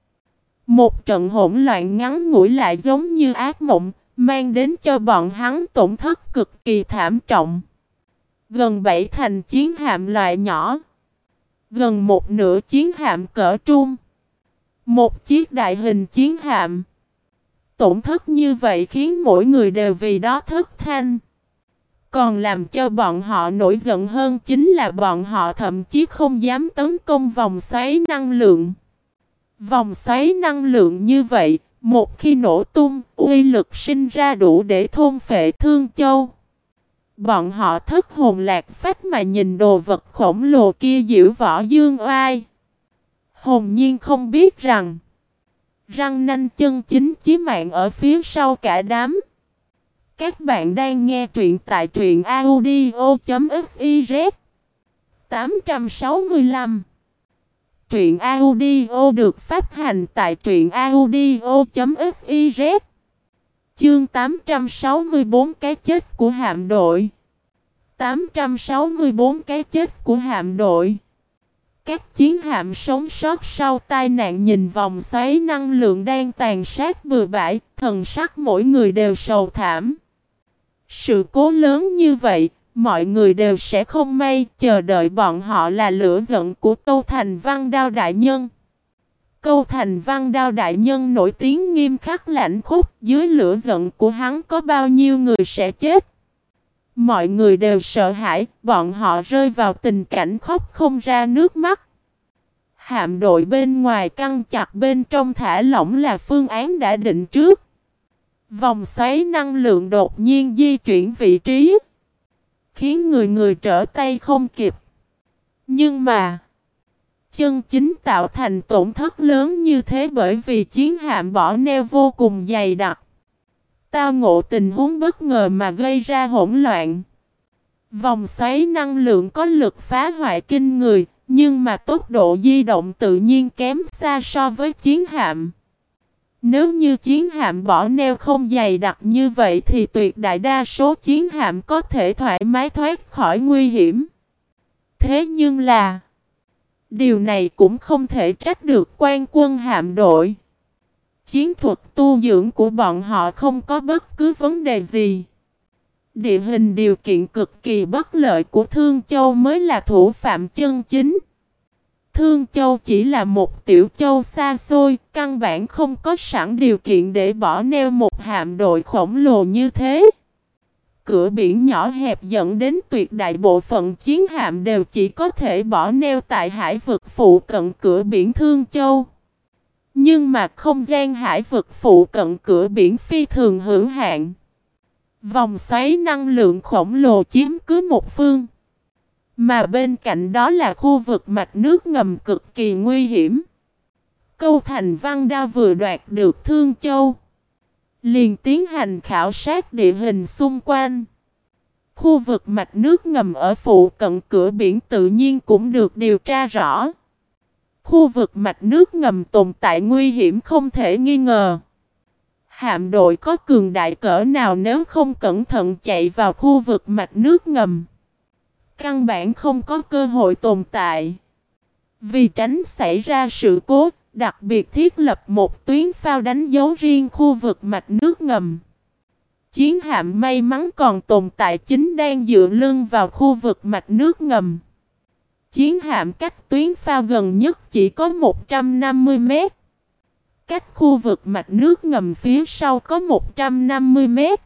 Một trận hỗn loạn ngắn ngủi lại giống như ác mộng, mang đến cho bọn hắn tổn thất cực kỳ thảm trọng. Gần bảy thành chiến hạm loại nhỏ, gần một nửa chiến hạm cỡ trung, Một chiếc đại hình chiến hạm. Tổn thất như vậy khiến mỗi người đều vì đó thất thanh. Còn làm cho bọn họ nổi giận hơn chính là bọn họ thậm chí không dám tấn công vòng xoáy năng lượng. Vòng xoáy năng lượng như vậy, một khi nổ tung, uy lực sinh ra đủ để thôn phệ Thương Châu. Bọn họ thất hồn lạc phách mà nhìn đồ vật khổng lồ kia diễu võ dương oai. Hồn nhiên không biết rằng răng nanh chân chính chí mạng ở phía sau cả đám. Các bạn đang nghe truyện tại truyện audio.fiz tám trăm sáu mươi lăm. Truyện audio được phát hành tại truyện audio.fiz. Chương tám trăm sáu mươi bốn cái chết của hạm đội. tám trăm sáu mươi bốn cái chết của hạm đội. Các chiến hạm sống sót sau tai nạn nhìn vòng xoáy năng lượng đang tàn sát bừa bãi, thần sắc mỗi người đều sầu thảm. Sự cố lớn như vậy, mọi người đều sẽ không may, chờ đợi bọn họ là lửa giận của Câu Thành Văn Đao Đại Nhân. Câu Thành Văn Đao Đại Nhân nổi tiếng nghiêm khắc lạnh khốc, dưới lửa giận của hắn có bao nhiêu người sẽ chết. Mọi người đều sợ hãi, bọn họ rơi vào tình cảnh khóc không ra nước mắt. Hạm đội bên ngoài căng chặt, bên trong thả lỏng là phương án đã định trước. Vòng xoáy năng lượng đột nhiên di chuyển vị trí, khiến người người trở tay không kịp. Nhưng mà chân chính tạo thành tổn thất lớn như thế bởi vì chiến hạm bỏ neo vô cùng dày đặc. Tao ngộ tình huống bất ngờ mà gây ra hỗn loạn. Vòng xoáy năng lượng có lực phá hoại kinh người, nhưng mà tốc độ di động tự nhiên kém xa so với chiến hạm. Nếu như chiến hạm bỏ neo không dày đặc như vậy thì tuyệt đại đa số chiến hạm có thể thoải mái thoát khỏi nguy hiểm. Thế nhưng là điều này cũng không thể trách được quan quân hạm đội. Chiến thuật tu dưỡng của bọn họ không có bất cứ vấn đề gì. Địa hình điều kiện cực kỳ bất lợi của Thương Châu mới là thủ phạm chân chính. Thương Châu chỉ là một tiểu châu xa xôi, căn bản không có sẵn điều kiện để bỏ neo một hạm đội khổng lồ như thế. Cửa biển nhỏ hẹp dẫn đến tuyệt đại bộ phận chiến hạm đều chỉ có thể bỏ neo tại hải vực phụ cận cửa biển Thương Châu. Nhưng mà không gian hải vực phụ cận cửa biển phi thường hữu hạn. Vòng xoáy năng lượng khổng lồ chiếm cứ một phương. Mà bên cạnh đó là khu vực mạch nước ngầm cực kỳ nguy hiểm. Câu Thành Văn Đao vừa đoạt được Thương Châu, liền tiến hành khảo sát địa hình xung quanh. Khu vực mạch nước ngầm ở phụ cận cửa biển tự nhiên cũng được điều tra rõ. Khu vực mạch nước ngầm tồn tại nguy hiểm không thể nghi ngờ. Hạm đội có cường đại cỡ nào nếu không cẩn thận chạy vào khu vực mạch nước ngầm, căn bản không có cơ hội tồn tại. Vì tránh xảy ra sự cố, đặc biệt thiết lập một tuyến phao đánh dấu riêng khu vực mạch nước ngầm. Chiến hạm may mắn còn tồn tại chính đang dựa lưng vào khu vực mạch nước ngầm. Chiến hạm cách tuyến phao gần nhất chỉ có một trăm năm mươi mét. Cách khu vực mạch nước ngầm phía sau có một trăm năm mươi mét.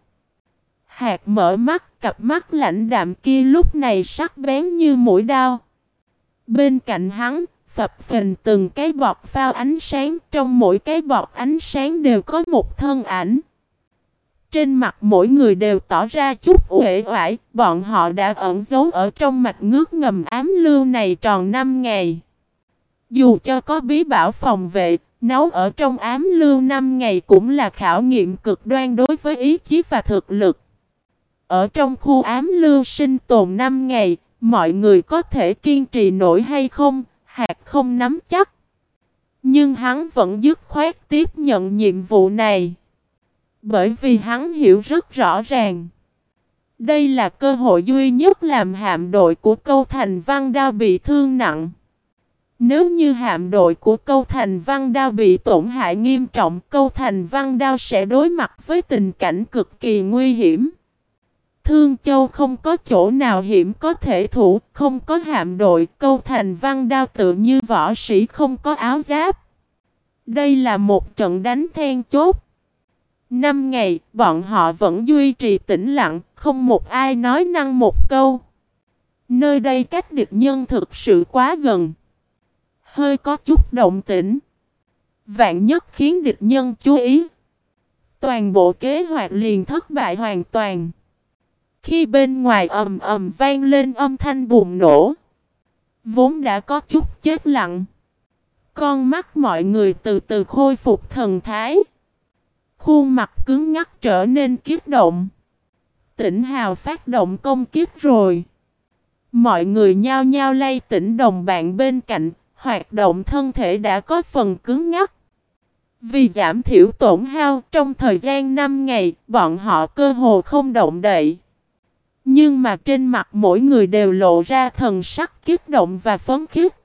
Hạt mở mắt, cặp mắt lãnh đạm kia lúc này sắc bén như mũi đao. Bên cạnh hắn, phập phình từng cái bọt phao ánh sáng, trong mỗi cái bọt ánh sáng đều có một thân ảnh. Trên mặt mỗi người đều tỏ ra chút uể oải, bọn họ đã ẩn giấu ở trong mạch nước ngầm ám lưu này tròn năm ngày. Dù cho có bí bảo phòng vệ, nấu ở trong ám lưu năm ngày cũng là khảo nghiệm cực đoan đối với ý chí và thực lực. Ở trong khu ám lưu sinh tồn năm ngày, mọi người có thể kiên trì nổi hay không, hạt không nắm chắc. Nhưng hắn vẫn dứt khoát tiếp nhận nhiệm vụ này. Bởi vì hắn hiểu rất rõ ràng, đây là cơ hội duy nhất làm hạm đội của Câu Thành Văn Đao bị thương nặng. Nếu như hạm đội của Câu Thành Văn Đao bị tổn hại nghiêm trọng, Câu Thành Văn Đao sẽ đối mặt với tình cảnh cực kỳ nguy hiểm. Thương Châu không có chỗ nào hiểm có thể thủ, không có hạm đội, Câu Thành Văn Đao tự như võ sĩ không có áo giáp. Đây là một trận đánh then chốt. Năm ngày, bọn họ vẫn duy trì tĩnh lặng, không một ai nói năng một câu. Nơi đây cách địch nhân thực sự quá gần. Hơi có chút động tĩnh. Vạn nhất khiến địch nhân chú ý. Toàn bộ kế hoạch liền thất bại hoàn toàn. Khi bên ngoài ầm ầm vang lên âm thanh bùng nổ, vốn đã có chút chết lặng. Con mắt mọi người từ từ khôi phục thần thái. Khuôn mặt cứng ngắc trở nên kích động. Tỉnh Hào phát động công kích rồi. Mọi người nhao nhao lay tỉnh đồng bạn bên cạnh. Hoạt động thân thể đã có phần cứng ngắc. Vì giảm thiểu tổn hao trong thời gian năm ngày, bọn họ cơ hồ không động đậy. Nhưng mà trên mặt mỗi người đều lộ ra thần sắc kích động và phấn khích.